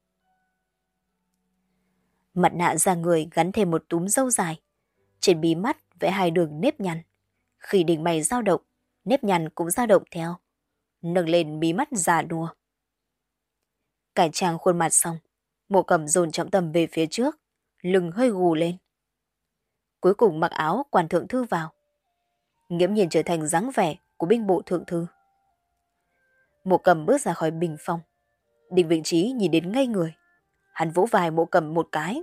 Mặt nạ da người gắn thêm một túm râu dài, trên bí mắt vẽ hai đường nếp nhăn. Khi đỉnh mày dao động, nếp nhăn cũng dao động theo, nâng lên bí mắt già đùa. Cải trang khuôn mặt xong, Mộ Cầm dồn trọng tâm về phía trước, lưng hơi gù lên. cuối cùng mặc áo quan thượng thư vào. Nghiễm nhiên trở thành dáng vẻ của binh bộ thượng thư. Mộ Cầm bước ra khỏi bình phong. Đinh Vĩnh Trí nhìn đến ngây người. Hắn vỗ vai Mộ Cầm một cái.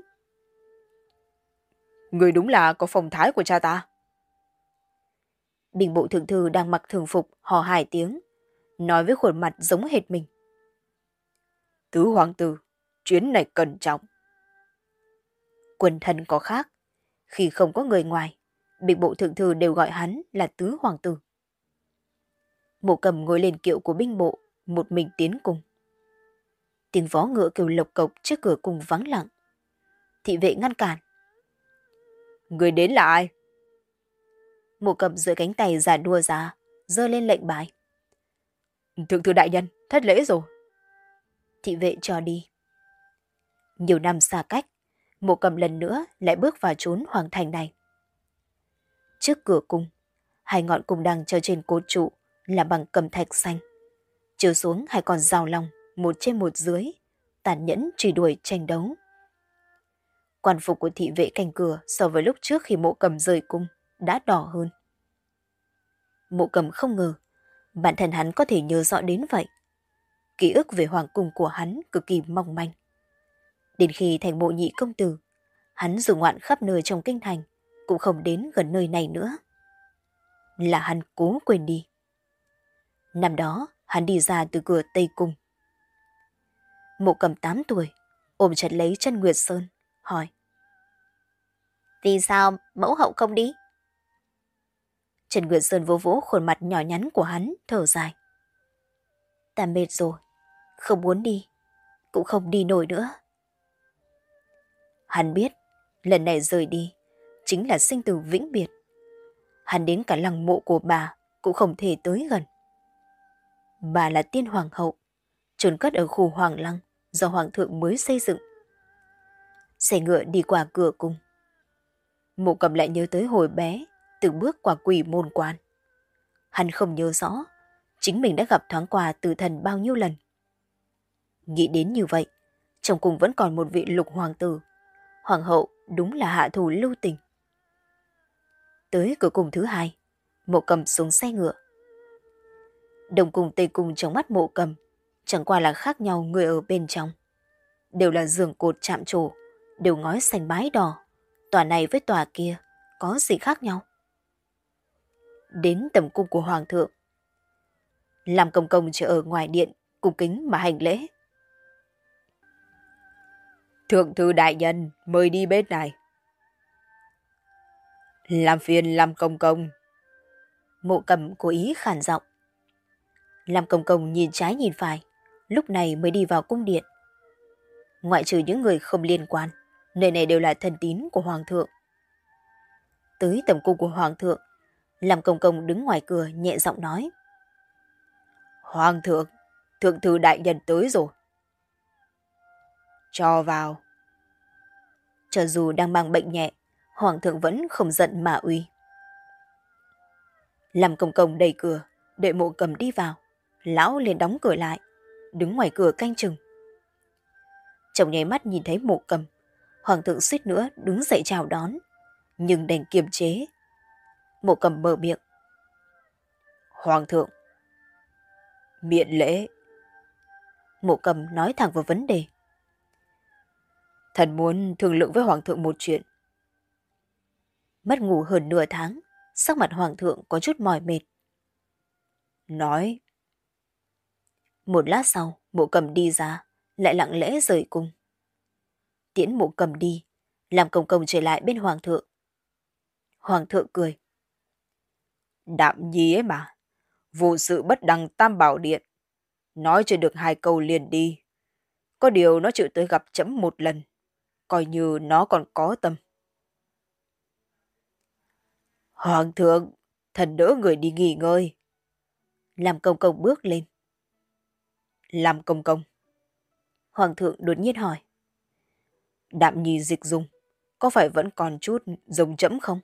Người đúng là có phong thái của cha ta. Binh bộ thượng thư đang mặc thường phục hò hai tiếng, nói với khuôn mặt giống hệt mình. Tứ hoàng tử, chuyến này cẩn trọng. Quần thân có khác. Khi không có người ngoài, binh bộ thượng thư đều gọi hắn là tứ hoàng tử. Mộ Cầm ngồi lên kiệu của binh bộ, một mình tiến cùng. Tiếng vó ngựa kêu lộc cộc trước cửa cung vắng lặng. Thị vệ ngăn cản. Người đến là ai? Mộ Cầm giơ cánh tay già đua ra, giơ lên lệnh bài. Thượng thư đại nhân, thất lễ rồi. Thị vệ cho đi. Nhiều năm xa cách, Mộ Cầm lần nữa lại bước vào chốn hoàng thành này. Trước cửa cung, hai ngọn cung đăng treo trên cột trụ là bằng cẩm thạch xanh. Chiếu xuống hai con rào long, một trên một dưới, tàn nhẫn truy đuổi tranh đấu. Quan phục của thị vệ canh cửa so với lúc trước khi Mộ Cầm rời cung đã đỏ hơn. Mộ Cầm không ngờ bản thân hắn có thể nhớ rõ đến vậy. Ký ức về hoàng cung của hắn cực kỳ mong manh. Đến khi thành Mộ nhị công tử, hắn dù ngoạn khắp nơi trong kinh thành cũng không đến gần nơi này nữa. Là hắn cố quên đi. Năm đó hắn đi ra từ cửa Tây Cung. Mộ Cầm tám tuổi, ôm chặt lấy chân Nguyệt Sơn, hỏi. Vì sao mẫu hậu không đi? Trần Nguyệt Sơn vỗ vỗ khuôn mặt nhỏ nhắn của hắn, thở dài. Ta mệt rồi, không muốn đi, cũng không đi nổi nữa. Hắn biết, lần này rời đi, chính là sinh tử vĩnh biệt. Hắn đến cả lăng mộ của bà cũng không thể tới gần. Bà là tiên hoàng hậu, chôn cất ở khu hoàng lăng do hoàng thượng mới xây dựng. Xe ngựa đi qua cửa cung. Mộ Cầm lại nhớ tới hồi bé, từng bước qua quỷ môn quan. Hắn không nhớ rõ, chính mình đã gặp thoáng qua tử thần bao nhiêu lần. Nghĩ đến như vậy, trong cung vẫn còn một vị lục hoàng tử. Hoàng hậu đúng là hạ thủ lưu tình. Tới cửa cung thứ hai, Mộ Cầm xuống xe ngựa. Đông cung Tây cung trong mắt Mộ Cầm chẳng qua là khác nhau người ở bên trong. Đều là giường cột chạm trổ, đều ngói xanh mái đỏ. Tòa này với tòa kia có gì khác nhau? Đến tầm cung của hoàng thượng, làm công công chờ ở ngoài điện cung kính mà hành lễ. Thượng thư đại nhân, mời đi bên này. Làm phiền làm công công. Mộ Cầm cố ý khản giọng. Làm công công nhìn trái nhìn phải, lúc này mới đi vào cung điện. Ngoại trừ những người không liên quan, nơi này đều là thân tín của hoàng thượng. Tới tầm cung của hoàng thượng, làm công công đứng ngoài cửa nhẹ giọng nói. Hoàng thượng, thượng thư đại nhân tới rồi. Cho vào. Cho dù đang mang bệnh nhẹ, hoàng thượng vẫn không giận mà uy. Làm công công đẩy cửa, đợi Mộ Cầm đi vào. Lão liền đóng cửa lại, đứng ngoài cửa canh chừng. Trong nháy mắt nhìn thấy Mộ Cầm, hoàng thượng suýt nữa đứng dậy chào đón, nhưng đành kiềm chế. Mộ Cầm mở miệng. Hoàng thượng. Miễn lễ. Mộ Cầm nói thẳng vào vấn đề. Thần muốn thương lượng với hoàng thượng một chuyện. Mất ngủ hơn nửa tháng, sắc mặt hoàng thượng có chút mỏi mệt. Nói. Một lát sau, Mộ Cầm đi ra, lại lặng lẽ rời cung. Tiễn Mộ Cầm đi, làm công công trở lại bên hoàng thượng. Hoàng thượng cười. Đạm nhi ấy mà, vô sự bất đăng tam bảo điện. Nói chưa được hai câu liền đi. Có điều nó chịu tới gặp trẫm một lần, coi như nó còn có tâm. Hoàng thượng, thần đỡ người đi nghỉ ngơi. Làm công công bước lên. Làm công công. Hoàng thượng đột nhiên hỏi. Đạm nhi dịch dung, có phải vẫn còn chút giống trẫm không?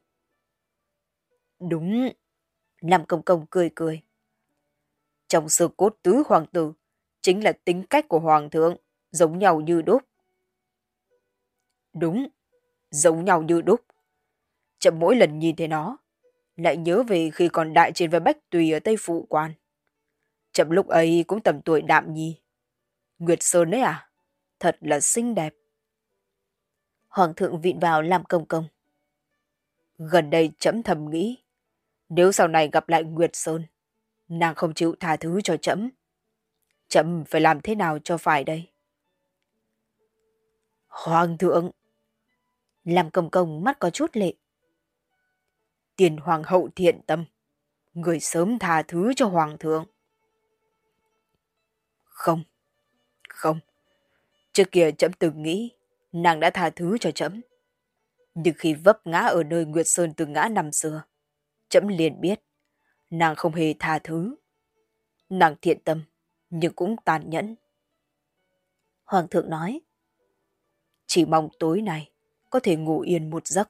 Đúng. Làm công công cười cười. Trong xương cốt tứ hoàng tử, chính là tính cách của hoàng thượng, giống nhau như đúc. Đúng, giống nhau như đúc. Chậm mỗi lần nhìn thấy nó, lại nhớ về khi còn đại trên vai Bách Tùy ở Tây Phụ Quan. Chậm lúc ấy cũng tầm tuổi Đạm Nhi. Nguyệt Sơn đấy à? Thật là xinh đẹp. Hoàng thượng vịn vào làm công công. Gần đây trẫm thầm nghĩ, nếu sau này gặp lại Nguyệt Sơn, nàng không chịu tha thứ cho trẫm, trẫm phải làm thế nào cho phải đây? Hoàng thượng! Làm công công mắt có chút lệ. Tiền hoàng hậu thiện tâm, người sớm tha thứ cho hoàng thượng. Không, không. Trước kia trẫm từng nghĩ nàng đã tha thứ cho trẫm, nhưng khi vấp ngã ở nơi Nguyệt Sơn từng ngã năm xưa, trẫm liền biết nàng không hề tha thứ. Nàng thiện tâm nhưng cũng tàn nhẫn. Hoàng thượng nói. Chỉ mong tối nay có thể ngủ yên một giấc.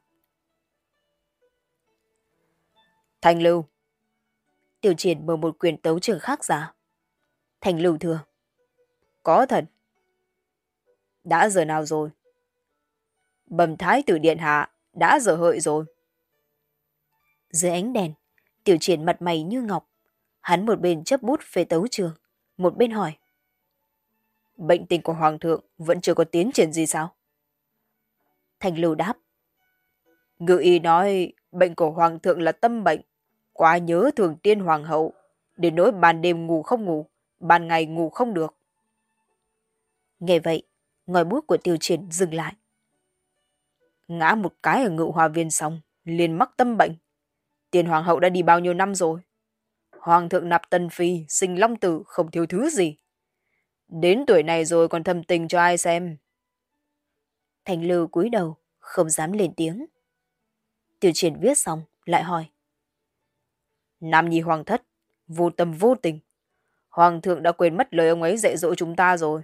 Thành Lưu. Tiểu Triển mở một quyển tấu chương khác ra. Thành Lưu thưa. Có thật. Đã giờ nào rồi? Bẩm thái tử điện hạ, đã giờ hợi rồi. Dưới ánh đèn, Tiểu Triển mặt mày như ngọc. Hắn một bên chấp bút phê tấu chương, một bên hỏi. Bệnh tình của hoàng thượng vẫn chưa có tiến triển gì sao? Thành Lưu đáp. Ngự y nói bệnh của hoàng thượng là tâm bệnh, quá nhớ thường tiên hoàng hậu, đến nỗi ban đêm ngủ không ngủ, ban ngày ngủ không được. Nghe vậy, ngòi bút của Tiểu Triển dừng lại. Ngã một cái ở Ngự Hoa Viên xong, liền mắc tâm bệnh. Tiên hoàng hậu đã đi bao nhiêu năm rồi? Hoàng thượng nạp tân phi, sinh long tử, không thiếu thứ gì. Đến tuổi này rồi còn thầm tình cho ai xem? Thành Lưu cúi đầu, không dám lên tiếng. Tiểu Triển viết xong, lại hỏi. Nam nhi hoàng thất, vô tâm vô tình. Hoàng thượng đã quên mất lời ông ấy dạy dỗ chúng ta rồi.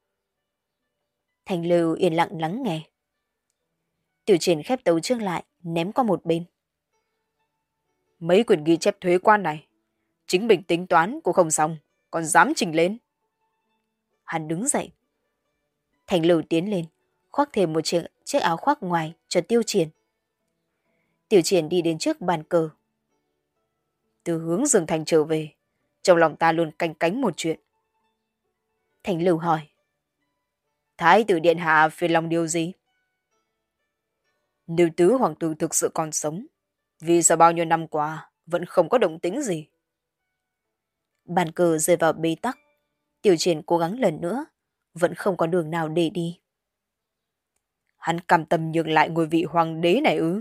Thành Lưu yên lặng lắng nghe. Tiểu Triển khép tấu chương lại, ném qua một bên. Mấy quyển ghi chép thuế quan này, chính mình tính toán cũng không xong, còn dám trình lên. Hắn đứng dậy. Thành Lưu tiến lên, khoác thêm một chiếc, chiếc áo khoác ngoài cho Tiêu Triển. Tiểu Triển đi đến trước bàn cờ. Từ hướng Dương Thành trở về, trong lòng ta luôn canh cánh một chuyện. Thành Lưu hỏi. Thái tử điện hạ phiền lòng điều gì? Nếu tứ hoàng tử thực sự còn sống, vì sao bao nhiêu năm qua vẫn không có động tĩnh gì? Bàn cờ rơi vào bế tắc. Tiểu Triển cố gắng lần nữa, vẫn không có đường nào để đi. Hắn cam tâm nhường lại ngôi vị hoàng đế này ư?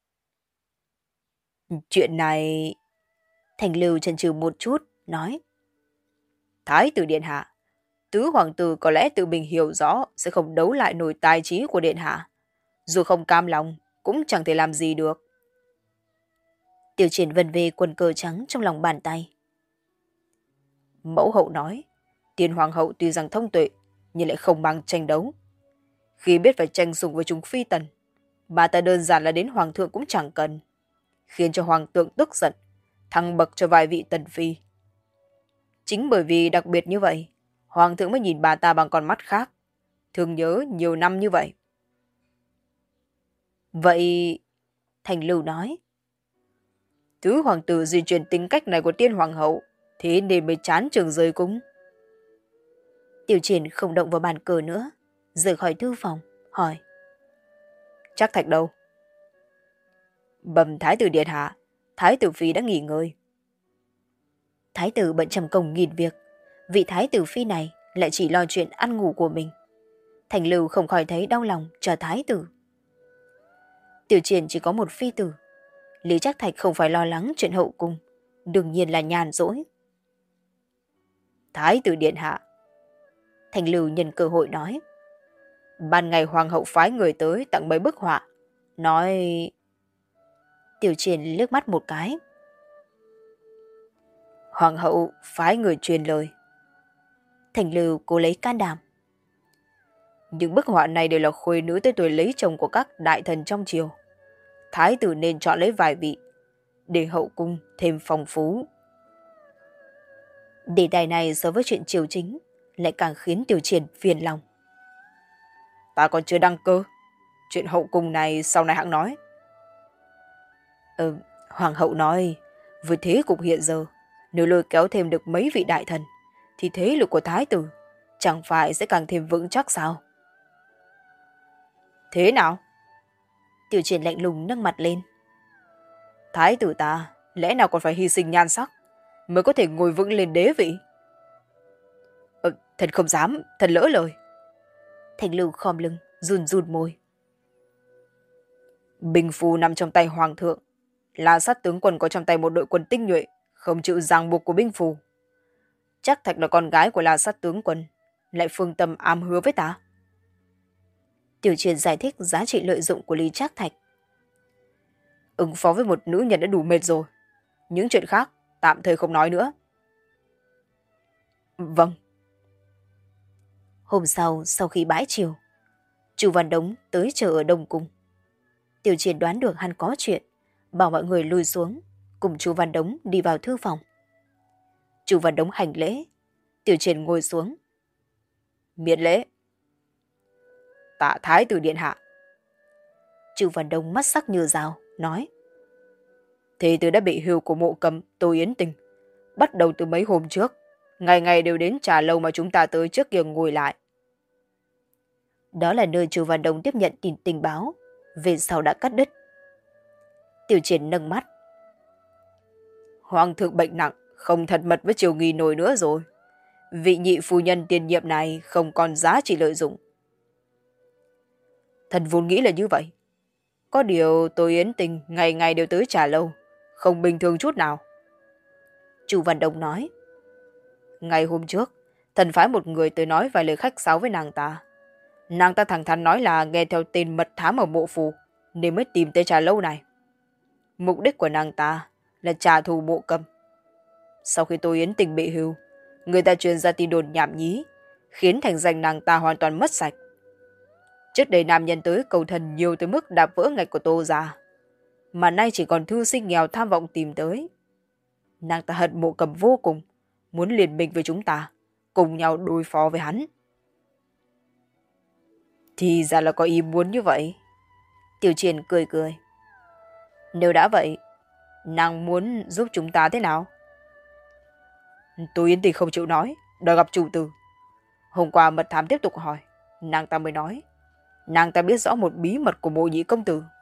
Chuyện này... Thành Lưu chần chừ một chút, nói. Thái tử điện hạ, tứ hoàng tử có lẽ tự mình hiểu rõ sẽ không đấu lại nổi tài trí của điện hạ. Dù không cam lòng, cũng chẳng thể làm gì được. Tiểu Triển vần về quần cờ trắng trong lòng bàn tay. Mẫu hậu nói, tiên hoàng hậu tuy rằng thông tuệ, nhưng lại không mang tranh đấu. Khi biết phải tranh sủng với chúng phi tần, bà ta đơn giản là đến hoàng thượng cũng chẳng cần, khiến cho hoàng thượng tức giận, thăng bậc cho vài vị tần phi. Chính bởi vì đặc biệt như vậy, hoàng thượng mới nhìn bà ta bằng con mắt khác, thương nhớ nhiều năm như vậy. Vậy... Thành Lưu nói. Tứ hoàng tử di truyền tính cách này của tiên hoàng hậu, thế nên mới chán trường rời cung. Tiểu Triển không động vào bàn cờ nữa, rời khỏi thư phòng, hỏi. Chắc Thạch đâu? Bẩm thái tử điện hạ, thái tử phi đã nghỉ ngơi. Thái tử bận trầm công nghìn việc, vị thái tử phi này lại chỉ lo chuyện ăn ngủ của mình. Thành Lưu không khỏi thấy đau lòng cho thái tử. Tiểu Triển chỉ có một phi tử, Lý Trác Thạch không phải lo lắng chuyện hậu cung, đương nhiên là nhàn rỗi. Thái tử điện hạ. Thành Lưu nhân cơ hội nói. Ban ngày hoàng hậu phái người tới tặng mấy bức họa, nói... Tiểu Triển liếc mắt một cái. Hoàng hậu phái người truyền lời. Thành Lưu cố lấy can đảm. Những bức họa này đều là khuê nữ tới tuổi lấy chồng của các đại thần trong triều. Thái tử nên chọn lấy vài vị, để hậu cung thêm phong phú. Đề tài này so với chuyện triều chính lại càng khiến Tiểu Triển phiền lòng. Ta còn chưa đăng cơ, chuyện hậu cung này sau này hãng nói. Ờ, Hoàng hậu nói, với thế cục hiện giờ, nếu lôi kéo thêm được mấy vị đại thần, thì thế lực của thái tử chẳng phải sẽ càng thêm vững chắc sao? Thế nào? Tiểu Triển lạnh lùng nâng mặt lên. Thái tử ta lẽ nào còn phải hy sinh nhan sắc mới có thể ngồi vững lên đế vị? Ờ, Thần không dám, thần lỡ lời. Thành Lưu khom lưng, run run môi. Binh phù nằm trong tay hoàng thượng, La Sát tướng quân có trong tay một đội quân tinh nhuệ, không chịu ràng buộc của binh phù. Chắc Thạch là con gái của La Sát tướng quân, lại phương tâm ám hứa với ta. Tiểu Triển giải thích giá trị lợi dụng của Lý Trác Thạch. Ứng phó với một nữ nhân đã đủ mệt rồi. Những chuyện khác tạm thời không nói nữa. Vâng. Hôm sau, sau khi bãi chiều, Chu Văn Đống tới chờ ở Đông Cung. Tiểu Triển đoán được hắn có chuyện, bảo mọi người lùi xuống, cùng Chu Văn Đống đi vào thư phòng. Chu Văn Đống hành lễ, Tiểu Triển ngồi xuống. Miễn lễ. Tạ thái tử điện hạ. Chu Văn Đống mắt sắc như dao, nói. Thế tử đã bị hưu của Mộ Cầm, Tô Yến Tình. Bắt đầu từ mấy hôm trước, ngày ngày đều đến trà lâu mà chúng ta tới trước kia ngồi lại. Đó là nơi Chu Văn Đống tiếp nhận tin tình báo, về sau đã cắt đứt. Tiểu Triển nâng mắt. Hoàng thượng bệnh nặng, không thật mật với triều nghi nổi nữa rồi. Vị nhị phu nhân tiền nhiệm này không còn giá trị lợi dụng. Thần vốn nghĩ là như vậy. Có điều Tô Yến Tình ngày ngày đều tới trà lâu, không bình thường chút nào. Chu Văn Đông nói. Ngày hôm trước, thần phái một người tới nói vài lời khách sáo với nàng ta. Nàng ta thẳng thắn nói là nghe theo tên mật thám ở mộ phù, nên mới tìm tới trà lâu này. Mục đích của nàng ta là trả thù Mộ Cầm. Sau khi Tô Yến Tình bị hưu, người ta truyền ra tin đồn nhảm nhí, khiến thành danh nàng ta hoàn toàn mất sạch. Trước đây nam nhân tới cầu thần nhiều tới mức đạp vỡ ngạch của Tô gia, mà nay chỉ còn thư sinh nghèo tham vọng tìm tới. Nàng ta hận Mộ Cầm vô cùng, muốn liên minh với chúng ta, cùng nhau đối phó với hắn. Thì ra là có ý muốn như vậy. Tiểu Triển cười cười. Nếu đã vậy, nàng muốn giúp chúng ta thế nào? Tô Yến Tình không chịu nói, đòi gặp chủ tử. Hôm qua mật thám tiếp tục hỏi, nàng ta mới nói. Nàng ta biết rõ một bí mật của Mộ Nhị công tử.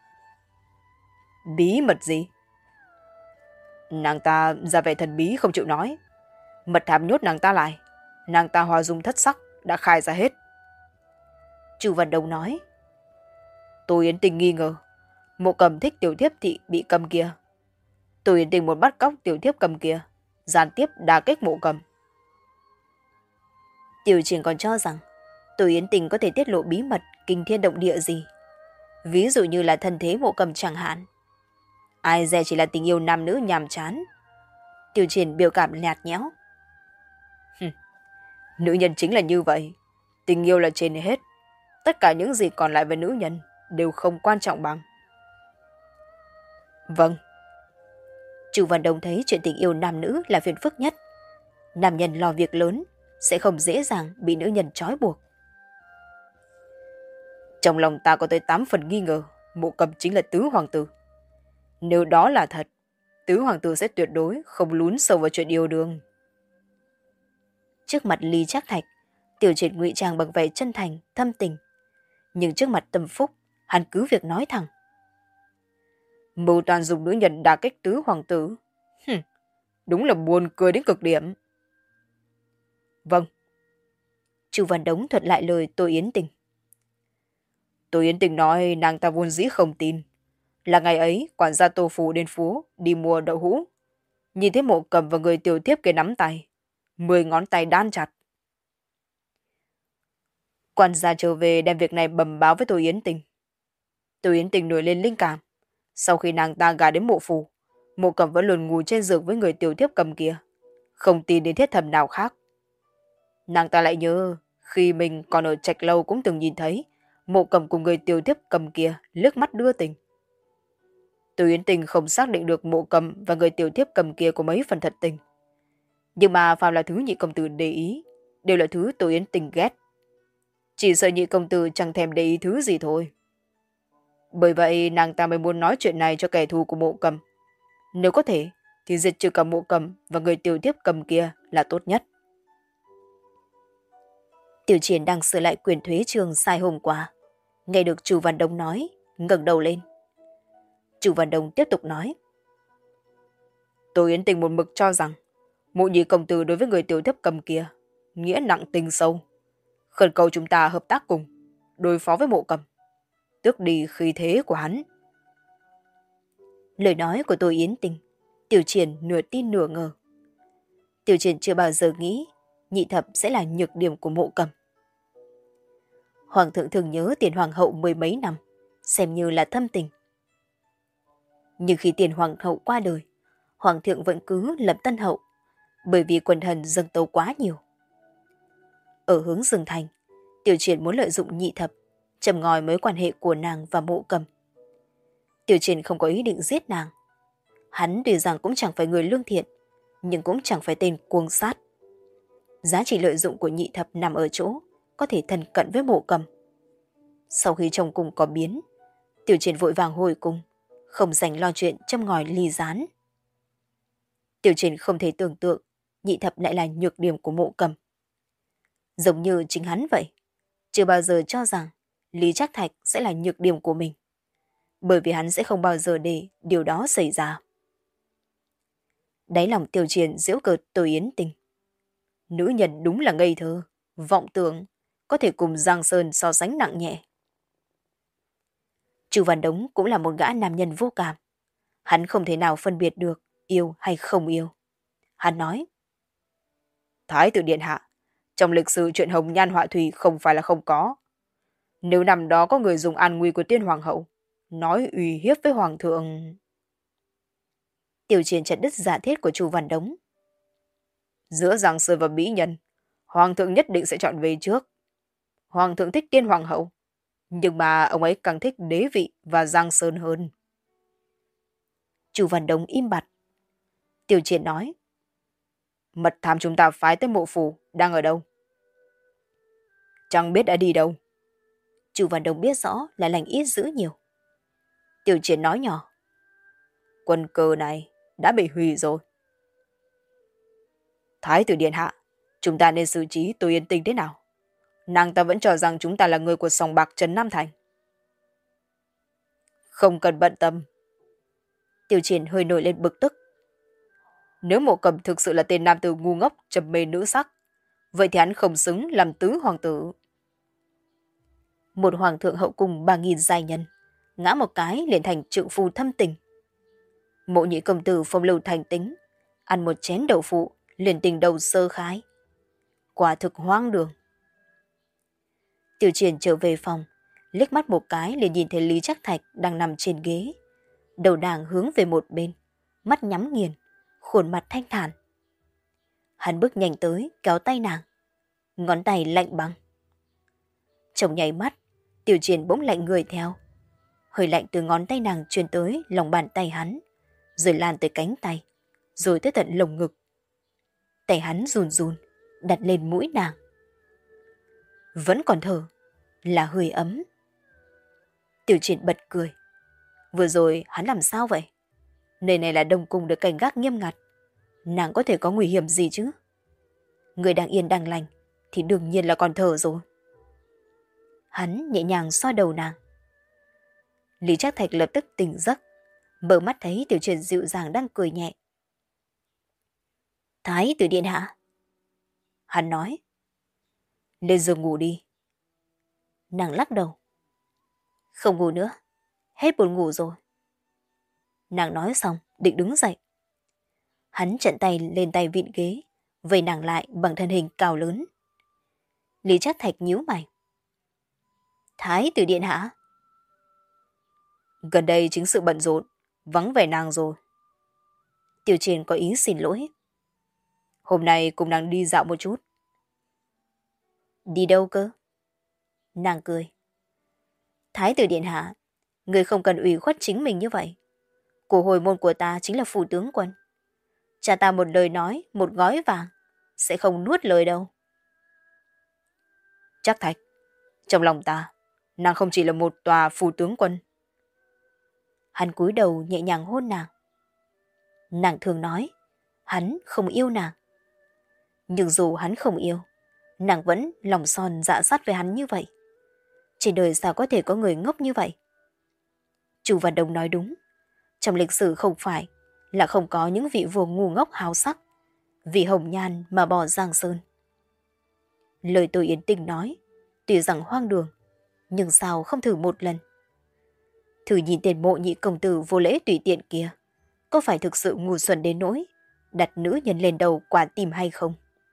Bí mật gì? Nàng ta ra vẻ thần bí không chịu nói. Mật thám nhốt nàng ta lại. Nàng ta hoa dung thất sắc, đã khai ra hết. Chu Văn Đông nói. Tô Yến Tình nghi ngờ Mộ Cầm thích tiểu thiếp thị bị cầm kia. Tô Yến Tình muốn bắt cóc tiểu thiếp cầm kia, gián tiếp đả kích Mộ Cầm. Tiểu Triển còn cho rằng Tô Yến Tình có thể tiết lộ bí mật kinh thiên động địa gì, ví dụ như là thân thế Mộ Cầm chẳng hạn. Ai dè chỉ là tình yêu nam nữ nhàm chán. Tiểu Triển biểu cảm nhạt nhẽo. Nữ nhân chính là như vậy, tình yêu là trên hết. Tất cả những gì còn lại với nữ nhân đều không quan trọng bằng. Vâng. Chu Văn Đông thấy chuyện tình yêu nam nữ là phiền phức nhất. Nam nhân lo việc lớn, sẽ không dễ dàng bị nữ nhân trói buộc. Trong lòng ta có tới tám phần nghi ngờ Mộ Cầm chính là tứ hoàng tử. Nếu đó là thật, tứ hoàng tử sẽ tuyệt đối không lún sâu vào chuyện yêu đương. Trước mặt Lý Trác Thạch, Tiểu Triển ngụy trang bằng vẻ chân thành, thâm tình. Nhưng trước mặt Tâm Phúc, hắn cứ việc nói thẳng. Mưu toàn dùng nữ nhân đả kích tứ hoàng tử. Hừm, đúng là buồn cười đến cực điểm. Vâng. Chu Văn Đống thuật lại lời Tô Yến Tình. Tô Yến Tình nói nàng ta vốn dĩ không tin. Là ngày ấy, quản gia Tô Phù đến phố đi mua đậu hũ. Nhìn thấy Mộ Cầm và người tiểu thiếp kia nắm tay. Mười ngón tay đan chặt. Quản gia trở về đem việc này bẩm báo với Tô Yến Tình. Tô Yến Tình nổi lên linh cảm. Sau khi nàng ta gả đến Mộ Phù, Mộ Cầm vẫn luôn ngủ trên giường với người tiểu thiếp cầm kia, không tin đến thiết thầm nào khác. Nàng ta lại nhớ khi mình còn ở Trạch Lâu cũng từng nhìn thấy Mộ Cầm cùng người tiểu thiếp cầm kia liếc mắt đưa tình. Tô Yến Tình không xác định được Mộ Cầm và người tiểu thiếp cầm kia có mấy phần thật tình, nhưng mà phàm là thứ nhị công tử để ý đều là thứ Tô Yến Tình ghét. Chỉ sợ nhị công tử chẳng thèm để ý thứ gì thôi. Bởi vậy nàng ta mới muốn nói chuyện này cho kẻ thù của Mộ Cầm. Nếu có thể thì diệt trừ cả Mộ Cầm và người tiểu thiếp cầm kia là tốt nhất. Tiểu Triển đang sửa lại quyền thuế trường sai hôm qua. Nghe được Chu Văn Đông nói, ngẩng đầu lên. Chu Văn Đông tiếp tục nói. Tôi Yến Tình một mực cho rằng Mộ Nhị công tử đối với người tiểu thiếp cầm kia nghĩa nặng tình sâu. Khẩn cầu chúng ta hợp tác cùng, đối phó với Mộ Cầm, tước đi khí thế của hắn. Lời nói của tôi Yến Tình, Tiểu Triển nửa tin nửa ngờ. Tiểu Triển chưa bao giờ nghĩ nhị thập sẽ là nhược điểm của Mộ Cầm. Hoàng thượng thường nhớ tiền hoàng hậu mười mấy năm, xem như là thâm tình. Nhưng khi tiền hoàng hậu qua đời, hoàng thượng vẫn cứ lập tân hậu, bởi vì quần thần dâng tấu quá nhiều. Ở hướng Dương Thành, Tiểu Triển muốn lợi dụng nhị thập, châm ngòi mối quan hệ của nàng và Mộ Cầm. Tiểu Triển không có ý định giết nàng. Hắn tuy rằng cũng chẳng phải người lương thiện, nhưng cũng chẳng phải tên cuồng sát. Giá trị lợi dụng của nhị thập nằm ở chỗ có thể thân cận với Mộ Cầm. Sau khi trong cung có biến, Tiểu Triển vội vàng hồi cung, không dành lo chuyện châm ngòi ly gián. Tiểu Triển không thể tưởng tượng nhị thập lại là nhược điểm của Mộ Cầm. Giống như chính hắn vậy, chưa bao giờ cho rằng Lý Trác Thạch sẽ là nhược điểm của mình, bởi vì hắn sẽ không bao giờ để điều đó xảy ra. Đáy lòng Tiểu Triển giễu cợt Tôi Yến Tình. Nữ nhân đúng là ngây thơ, vọng tưởng, có thể cùng Giang Sơn so sánh nặng nhẹ. Chu Văn Đống cũng là một gã nam nhân vô cảm. Hắn không thể nào phân biệt được yêu hay không yêu. Hắn nói. Thái tử điện hạ, trong lịch sử chuyện hồng nhan họa thủy không phải là không có. Nếu năm đó có người dùng an nguy của tiên hoàng hậu, nói uy hiếp với hoàng thượng... Tiểu Triển chặt đứt giả thiết của Chu Văn Đống. Giữa Giang Sơn và mỹ nhân, hoàng thượng nhất định sẽ chọn về trước. Hoàng thượng thích tiên hoàng hậu, nhưng mà ông ấy càng thích đế vị và Giang Sơn hơn. Chu Văn Đống im bặt. Tiểu Triển nói. Mật thám chúng ta phái tới Mộ phủ đang ở đâu? Chẳng biết đã đi đâu. Chu Văn Đống biết rõ là lành ít dữ nhiều. Tiểu Triển nói nhỏ. Quân cờ này đã bị hủy rồi. Thái tử điện hạ, chúng ta nên xử trí Tôi Yến Tình thế nào? Nàng ta vẫn cho rằng chúng ta là người của sòng bạc Trấn Nam Thành. Không cần bận tâm. Tiểu Triển hơi nổi lên bực tức. Nếu Mộ Cầm thực sự là tên nam tử ngu ngốc trầm mê nữ sắc, vậy thì hắn không xứng làm tứ hoàng tử. Một hoàng thượng hậu cung ba nghìn giai nhân, ngã một cái liền thành trượng phu thâm tình. Mộ Nhị công tử phong lưu thành tính, ăn một chén đậu phụ liền tình đầu sơ khái. Quả thực hoang đường. Tiểu Triển trở về phòng, liếc mắt một cái liền nhìn thấy Lý Trác Thạch đang nằm trên ghế, đầu nàng hướng về một bên, mắt nhắm nghiền, khuôn mặt thanh thản. Hắn bước nhanh tới kéo tay nàng, ngón tay lạnh băng. Trong nháy mắt, Tiểu Triển bỗng lạnh người theo. Hơi lạnh từ ngón tay nàng truyền tới lòng bàn tay hắn, rồi lan tới cánh tay, rồi tới tận lồng ngực. Tay hắn run run, đặt lên mũi nàng. Vẫn còn thở, là hơi ấm. Tiểu Triển bật cười. Vừa rồi hắn làm sao vậy? Nơi này là đông cung được cảnh gác nghiêm ngặt, nàng có thể có nguy hiểm gì chứ? Người đang yên đang lành thì đương nhiên là còn thở rồi. Hắn nhẹ nhàng xoa đầu nàng. Lý Trác Thạch lập tức tỉnh giấc, mở mắt thấy Tiểu Triển dịu dàng đang cười nhẹ. Thái tử điện hạ. Hắn nói. Lên giường ngủ đi. Nàng lắc đầu. Không ngủ nữa, hết buồn ngủ rồi. Nàng nói xong, định đứng dậy. Hắn trận tay lên tay vịn ghế, vây nàng lại bằng thân hình cao lớn. Lý Trác Thạch nhíu mày. Thái tử điện hạ. Gần đây chính sự bận rộn, vắng vẻ nàng rồi. Tiểu Triển có ý xin lỗi. Hôm nay cùng nàng đi dạo một chút. Đi đâu cơ? Nàng cười. Thái tử điện hạ, người không cần ủy khuất chính mình như vậy. Của hồi môn của ta chính là phủ tướng quân. Cha ta một lời nói, một gói vàng, sẽ không nuốt lời đâu. Trác Thạch, trong lòng ta, nàng không chỉ là một tòa phủ tướng quân, Hắn cúi đầu nhẹ nhàng hôn nàng. Nàng thường nói, hắn không yêu nàng. Nhưng dù hắn không yêu, nàng vẫn lòng son dạ sắt với hắn như vậy. Trên đời sao có thể có người ngốc như vậy? Chu Văn Đông nói đúng. Trong lịch sử không phải là không có những vị vua ngu ngốc háo sắc, vì hồng nhan mà bỏ Giang Sơn. Lời tôi Yến Tình nói, tuy rằng hoang đường, nhưng sao không thử một lần? Thử nhìn tên Mộ Nhị công tử vô lễ tùy tiện kia, có phải thực sự ngu xuẩn đến nỗi đặt nữ nhân lên đầu quả tim hay không?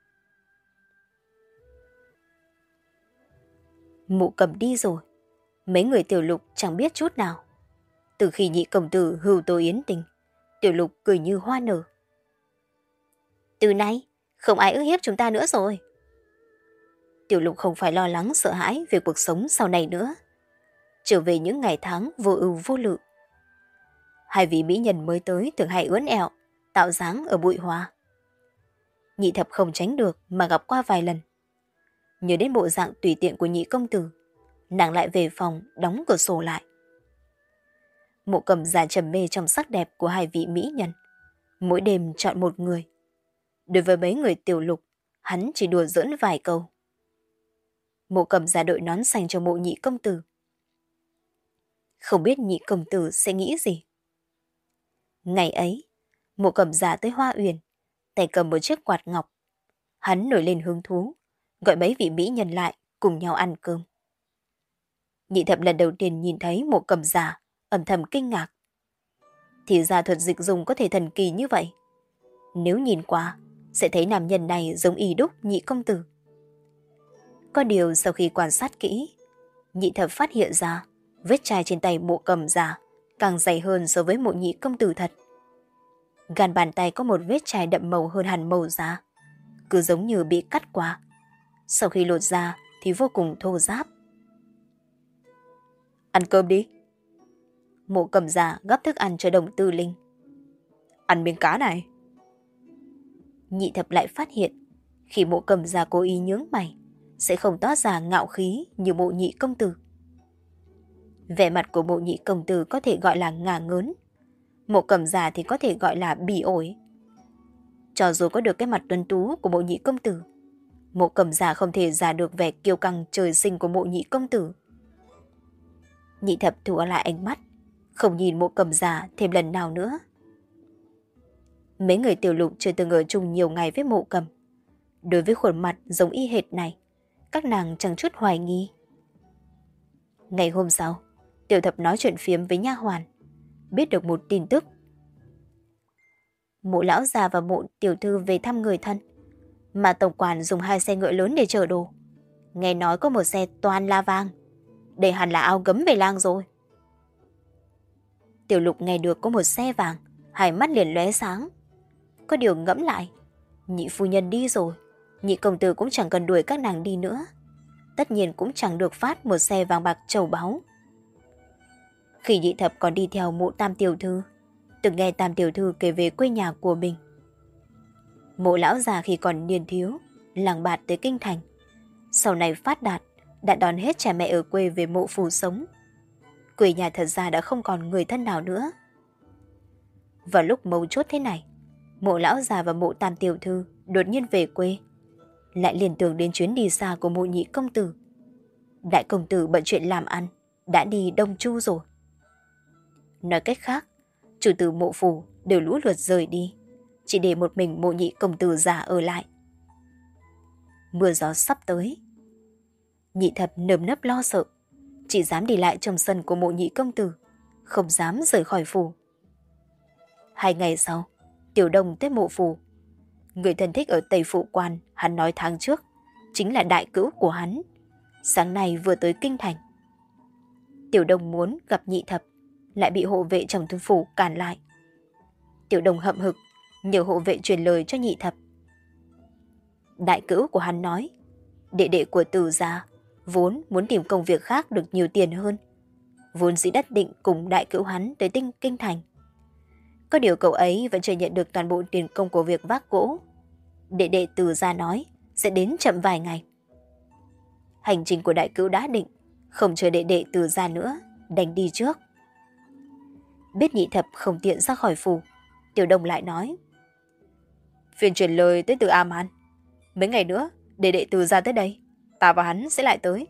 Mụ Cầm đi rồi, mấy người Tiểu Lục chẳng biết chút nào. Từ khi Nhị công tử hưu Tô Yến Tình, Tiểu Lục cười như hoa nở. Từ nay, không ai ức hiếp chúng ta nữa rồi. Tiểu Lục không phải lo lắng sợ hãi về cuộc sống sau này nữa. Trở về những ngày tháng vô ưu vô lự. Hai vị mỹ nhân mới tới thường hay ướn ẹo, tạo dáng ở bụi hoa. Nhị thập không tránh được mà gặp qua vài lần. Nhớ đến bộ dạng tùy tiện của Nhị công tử, nàng lại về phòng đóng cửa sổ lại. Mộ Cầm già trầm mê trong sắc đẹp của hai vị mỹ nhân, mỗi đêm chọn một người. Đối với mấy người Tiểu Lục, hắn chỉ đùa giỡn vài câu. Mộ Cầm già đội nón xanh cho Mộ Nhị công tử. Không biết Nhị công tử sẽ nghĩ gì. Ngày ấy, Mộ Cầm già tới Hoa Uyển, tay cầm một chiếc quạt ngọc. Hắn nổi lên hứng thú, gọi mấy vị mỹ nhân lại cùng nhau ăn cơm. Nhị thập lần đầu tiên nhìn thấy Mộ Cầm già, âm thầm kinh ngạc. Thì ra thuật dịch dùng có thể thần kỳ như vậy. Nếu nhìn qua, sẽ thấy nam nhân này giống y đúc Nhị công tử. Có điều sau khi quan sát kỹ, Nhị thập phát hiện ra vết chai trên tay Mộ Cầm già càng dày hơn so với Mộ Nhị công tử thật. Gan bàn tay có một vết chai đậm màu hơn hẳn màu da, cứ giống như bị cắt qua. Sau khi lột ra thì vô cùng thô ráp. Ăn cơm đi. Mộ Cầm già gắp thức ăn cho Đồng Tư Linh. Ăn miếng cá này. Nhị thập lại phát hiện, khi Mộ Cầm già cố ý nhướng mày, sẽ không toát ra ngạo khí như Mộ Nhị công tử. Vẻ mặt của Mộ Nhị công tử có thể gọi là ngả ngớn, Mộ Cầm già thì có thể gọi là bỉ ổi. Cho dù có được cái mặt tuấn tú của Mộ Nhị công tử, Mộ Cầm già không thể giả được vẻ kiêu căng trời sinh của Mộ Nhị công tử. Nhị thập thua lại ánh mắt, không nhìn Mộ Cầm già thêm lần nào nữa. Mấy người Tiểu Lục chưa từng ở chung nhiều ngày với Mộ Cầm. Đối với khuôn mặt giống y hệt này, các nàng chẳng chút hoài nghi. Ngày hôm sau, Tiểu thập nói chuyện phiếm với nha hoàn, biết được một tin tức. Mộ lão già và Mộ tiểu thư về thăm người thân, mà tổng quản dùng hai xe ngựa lớn để chở đồ. Nghe nói có một xe toàn la vàng, đây hẳn là áo gấm về làng rồi. Tiểu Lục nghe được có một xe vàng, hai mắt liền lóe sáng. Có điều ngẫm lại, Nhị phu nhân đi rồi, Nhị công tử cũng chẳng cần đuổi các nàng đi nữa, tất nhiên cũng chẳng được phát một xe vàng bạc châu báu. Khi Nhị thập còn đi theo Mộ tam tiểu thư, từng nghe tam tiểu thư kể về quê nhà của mình. Mộ lão già khi còn niên thiếu, làng bạt tới kinh thành, sau này phát đạt, đã đón hết cha mẹ ở quê về Mộ phủ sống. Quê nhà thật ra đã không còn người thân nào nữa. Vào lúc mấu chốt thế này, Mộ lão già và Mộ tam tiểu thư đột nhiên về quê, lại liên tưởng đến chuyến đi xa của Mộ Nhị công tử. Đại công tử bận chuyện làm ăn, đã đi Đông Chu rồi. Nói cách khác, chủ tử Mộ phủ đều lũ lượt rời đi, chỉ để một mình Mộ Nhị công tử già ở lại. Mưa gió sắp tới, Nhị thập nơm nớp lo sợ, chỉ dám đi lại trong sân của Mộ Nhị công tử, không dám rời khỏi phủ. Hai ngày sau, Tiểu Đông tới Mộ phủ. Người thân thích ở Tây Phụ Quan, hắn nói tháng trước, chính là đại cữu của hắn, sáng nay vừa tới kinh thành. Tiểu Đông muốn gặp Nhị thập, lại bị hộ vệ trong thư phủ cản lại. Tiểu Đông hậm hực, nhờ hộ vệ truyền lời cho Nhị thập. Đại cữu của hắn nói, đệ đệ của Từ gia vốn muốn tìm công việc khác được nhiều tiền hơn, vốn dĩ đất định cùng đại cữu hắn tới tinh kinh thành. Có điều cậu ấy vẫn chưa nhận được toàn bộ tiền công của việc vác gỗ. Đệ đệ Từ gia nói sẽ đến chậm vài ngày. Hành trình của đại cữu đã định, không chờ đệ đệ Từ gia nữa, đành đi trước. Biết nhị thập không tiện ra khỏi phủ, Tiểu Đông lại nói. Phiền truyền lời tới từ A-man. Mấy ngày nữa, để đệ tử ra tới đây, ta và hắn sẽ lại tới.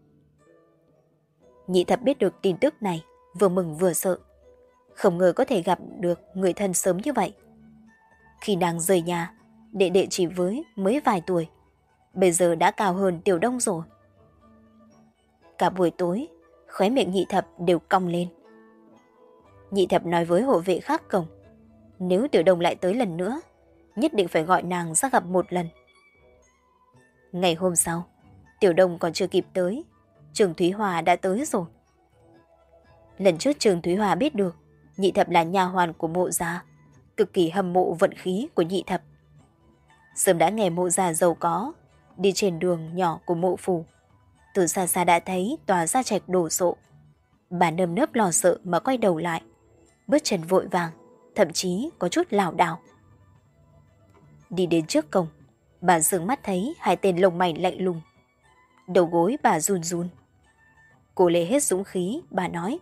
Nhị thập biết được tin tức này, vừa mừng vừa sợ. Không ngờ có thể gặp được người thân sớm như vậy. Khi nàng rời nhà, đệ đệ chỉ với mới vài tuổi, bây giờ đã cao hơn Tiểu Đông rồi. Cả buổi tối, khóe miệng nhị thập đều cong lên. Nhị thập nói với hộ vệ khác cổng, nếu Tiểu Đông lại tới lần nữa, nhất định phải gọi nàng ra gặp một lần. Ngày hôm sau, Tiểu Đông còn chưa kịp tới, Trường Thúy Hòa đã tới rồi. Lần trước Trường Thúy Hòa biết được nhị thập là nha hoàn của Mộ gia, cực kỳ hâm mộ vận khí của nhị thập. Sớm đã nghe Mộ gia giàu có, đi trên đường nhỏ của mộ phủ, từ xa xa đã thấy tòa gia trạch đổ sộ. Bà nơm nớp lo sợ mà quay đầu lại, bước chân vội vàng, thậm chí có chút lảo đảo. Đi đến trước cổng, bà dường mắt thấy hai tên lông mày lạnh lùng. Đầu gối bà run run. Cô lấy hết dũng khí, bà nói.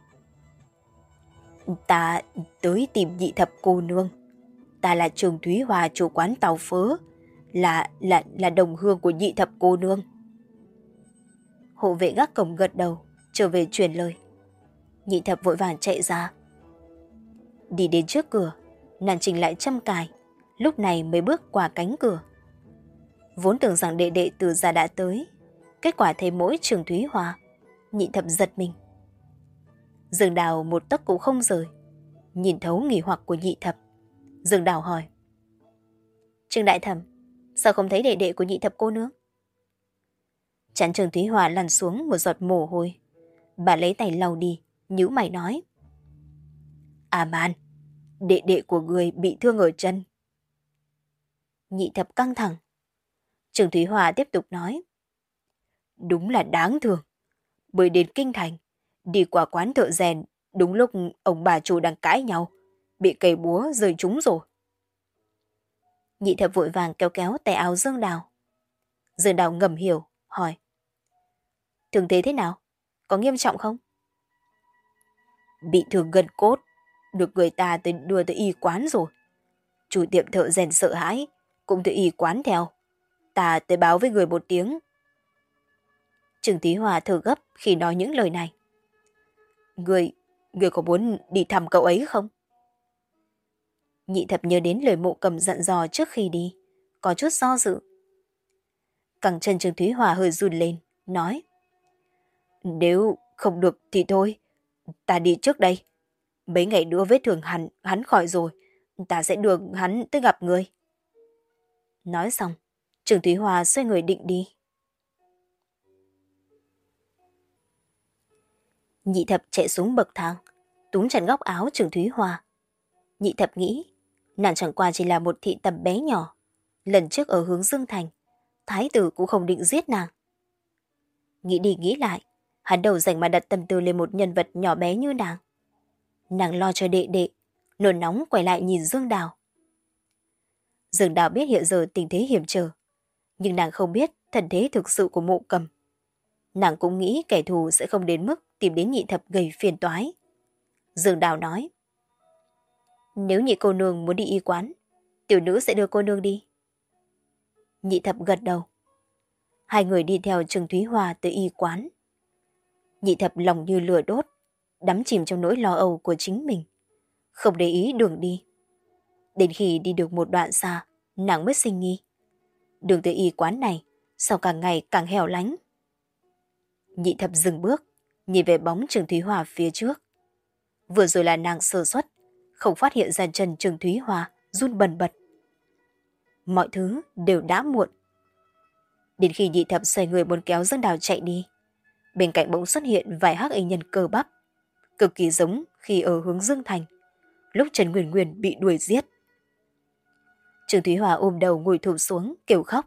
Ta tới tìm nhị thập cô nương. Ta là Trường Thúy Hòa, chủ quán tàu phớ, là là là đồng hương của nhị thập cô nương. Hộ vệ gác cổng gật đầu, trở về truyền lời. Nhị thập vội vàng chạy ra. Đi đến trước cửa, nàng chỉnh lại châm cài, lúc này mới bước qua cánh cửa. Vốn tưởng rằng đệ đệ từ gia đã tới, kết quả thấy mỗi Trường Thúy Hòa, nhị thập giật mình. Dương Đào một tấc cũng không rời, nhìn thấu nghỉ hoặc của nhị thập. Dương Đào hỏi. Trương đại thẩm, sao không thấy đệ đệ của nhị thập cô nương? Chán Trường Thúy Hòa lăn xuống một giọt mồ hôi. Bà lấy tay lau đi, nhíu mày nói. À man, đệ đệ của người bị thương ở chân. Nhị thập căng thẳng. Trường Thúy Hòa tiếp tục nói. Đúng là đáng thương. Bởi đến kinh thành, đi qua quán thợ rèn, đúng lúc ông bà chủ đang cãi nhau, bị cây búa rơi trúng rồi. Nhị thập vội vàng kéo kéo tay áo Dương Đào. Dương Đào ngầm hiểu, hỏi. Thương thế thế nào? Có nghiêm trọng không? Bị thương gân cốt, được người ta tới đưa tới y quán rồi. Chủ tiệm thợ rèn sợ hãi, cũng tới y quán theo. Ta tới báo với người một tiếng. Trường Thúy Hòa thở gấp khi nói những lời này. Người, người có muốn đi thăm cậu ấy không? Nhị thập nhớ đến lời Mộ Cầm dặn dò trước khi đi, có chút do dự. Cẳng chân Trường Thúy Hòa hơi run lên, nói. Nếu không được thì thôi, ta đi trước đây. Mấy ngày nữa vết thương hắn, hắn khỏi rồi, ta sẽ đưa hắn tới gặp người. Nói xong, Trường Thúy Hòa xoay người định đi. Nhị thập chạy xuống bậc thang, túm chặt góc áo Trường Thúy Hòa. Nhị thập nghĩ, nàng chẳng qua chỉ là một thị tầm bé nhỏ. Lần trước ở hướng Dương Thành, thái tử cũng không định giết nàng. Nghĩ đi nghĩ lại, hắn đầu dành mà đặt tâm tư lên một nhân vật nhỏ bé như nàng. Nàng lo cho đệ đệ, nôn nóng quay lại nhìn Dương Đào. Dương Đào biết hiện giờ tình thế hiểm trở, nhưng nàng không biết thần thế thực sự của Mộ Cầm. Nàng cũng nghĩ kẻ thù sẽ không đến mức tìm đến nhị thập gây phiền toái. Dương Đào nói. Nếu nhị cô nương muốn đi y quán, tiểu nữ sẽ đưa cô nương đi. Nhị thập gật đầu. Hai người đi theo Trường Thúy Hòa tới y quán. Nhị thập lòng như lửa đốt, đắm chìm trong nỗi lo âu của chính mình, không để ý đường đi. Đến khi đi được một đoạn xa, nàng mới sinh nghi. Đường tới y quán này sao càng ngày càng hẻo lánh. Nhị thập dừng bước, nhìn về bóng Trường Thúy Hòa phía trước. Vừa rồi là nàng sơ suất, không phát hiện ra chân Trường Thúy Hòa run bần bật. Mọi thứ đều đã muộn. Đến khi nhị thập xoay người muốn kéo Dương Đào chạy đi, bên cạnh bỗng xuất hiện vài hắc y nhân cơ bắp, cực kỳ giống khi ở hướng Dương Thành, lúc Trần Nguyên Nguyên bị đuổi giết. Trường Thúy Hòa ôm đầu ngồi thụp xuống, kêu khóc.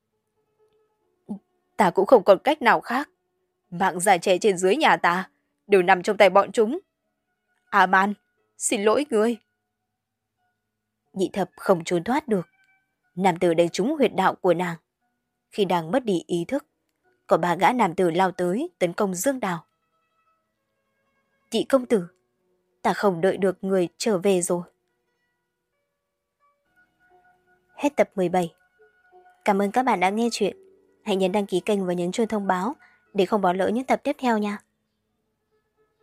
Ta cũng không còn cách nào khác. Mạng già trẻ trên dưới nhà ta đều nằm trong tay bọn chúng. A Man, xin lỗi ngươi. Nhị thập không trốn thoát được. Nam tử đánh trúng huyệt đạo của nàng. Khi đang mất đi ý thức, có ba gã nam tử lao tới tấn công Dương Đào. Nhị công tử, ta không đợi được người trở về rồi. Hết tập mười bảy. Cảm ơn các bạn đã nghe chuyện. Hãy nhấn đăng ký kênh và nhấn chuông thông báo để không bỏ lỡ những tập tiếp theo nha.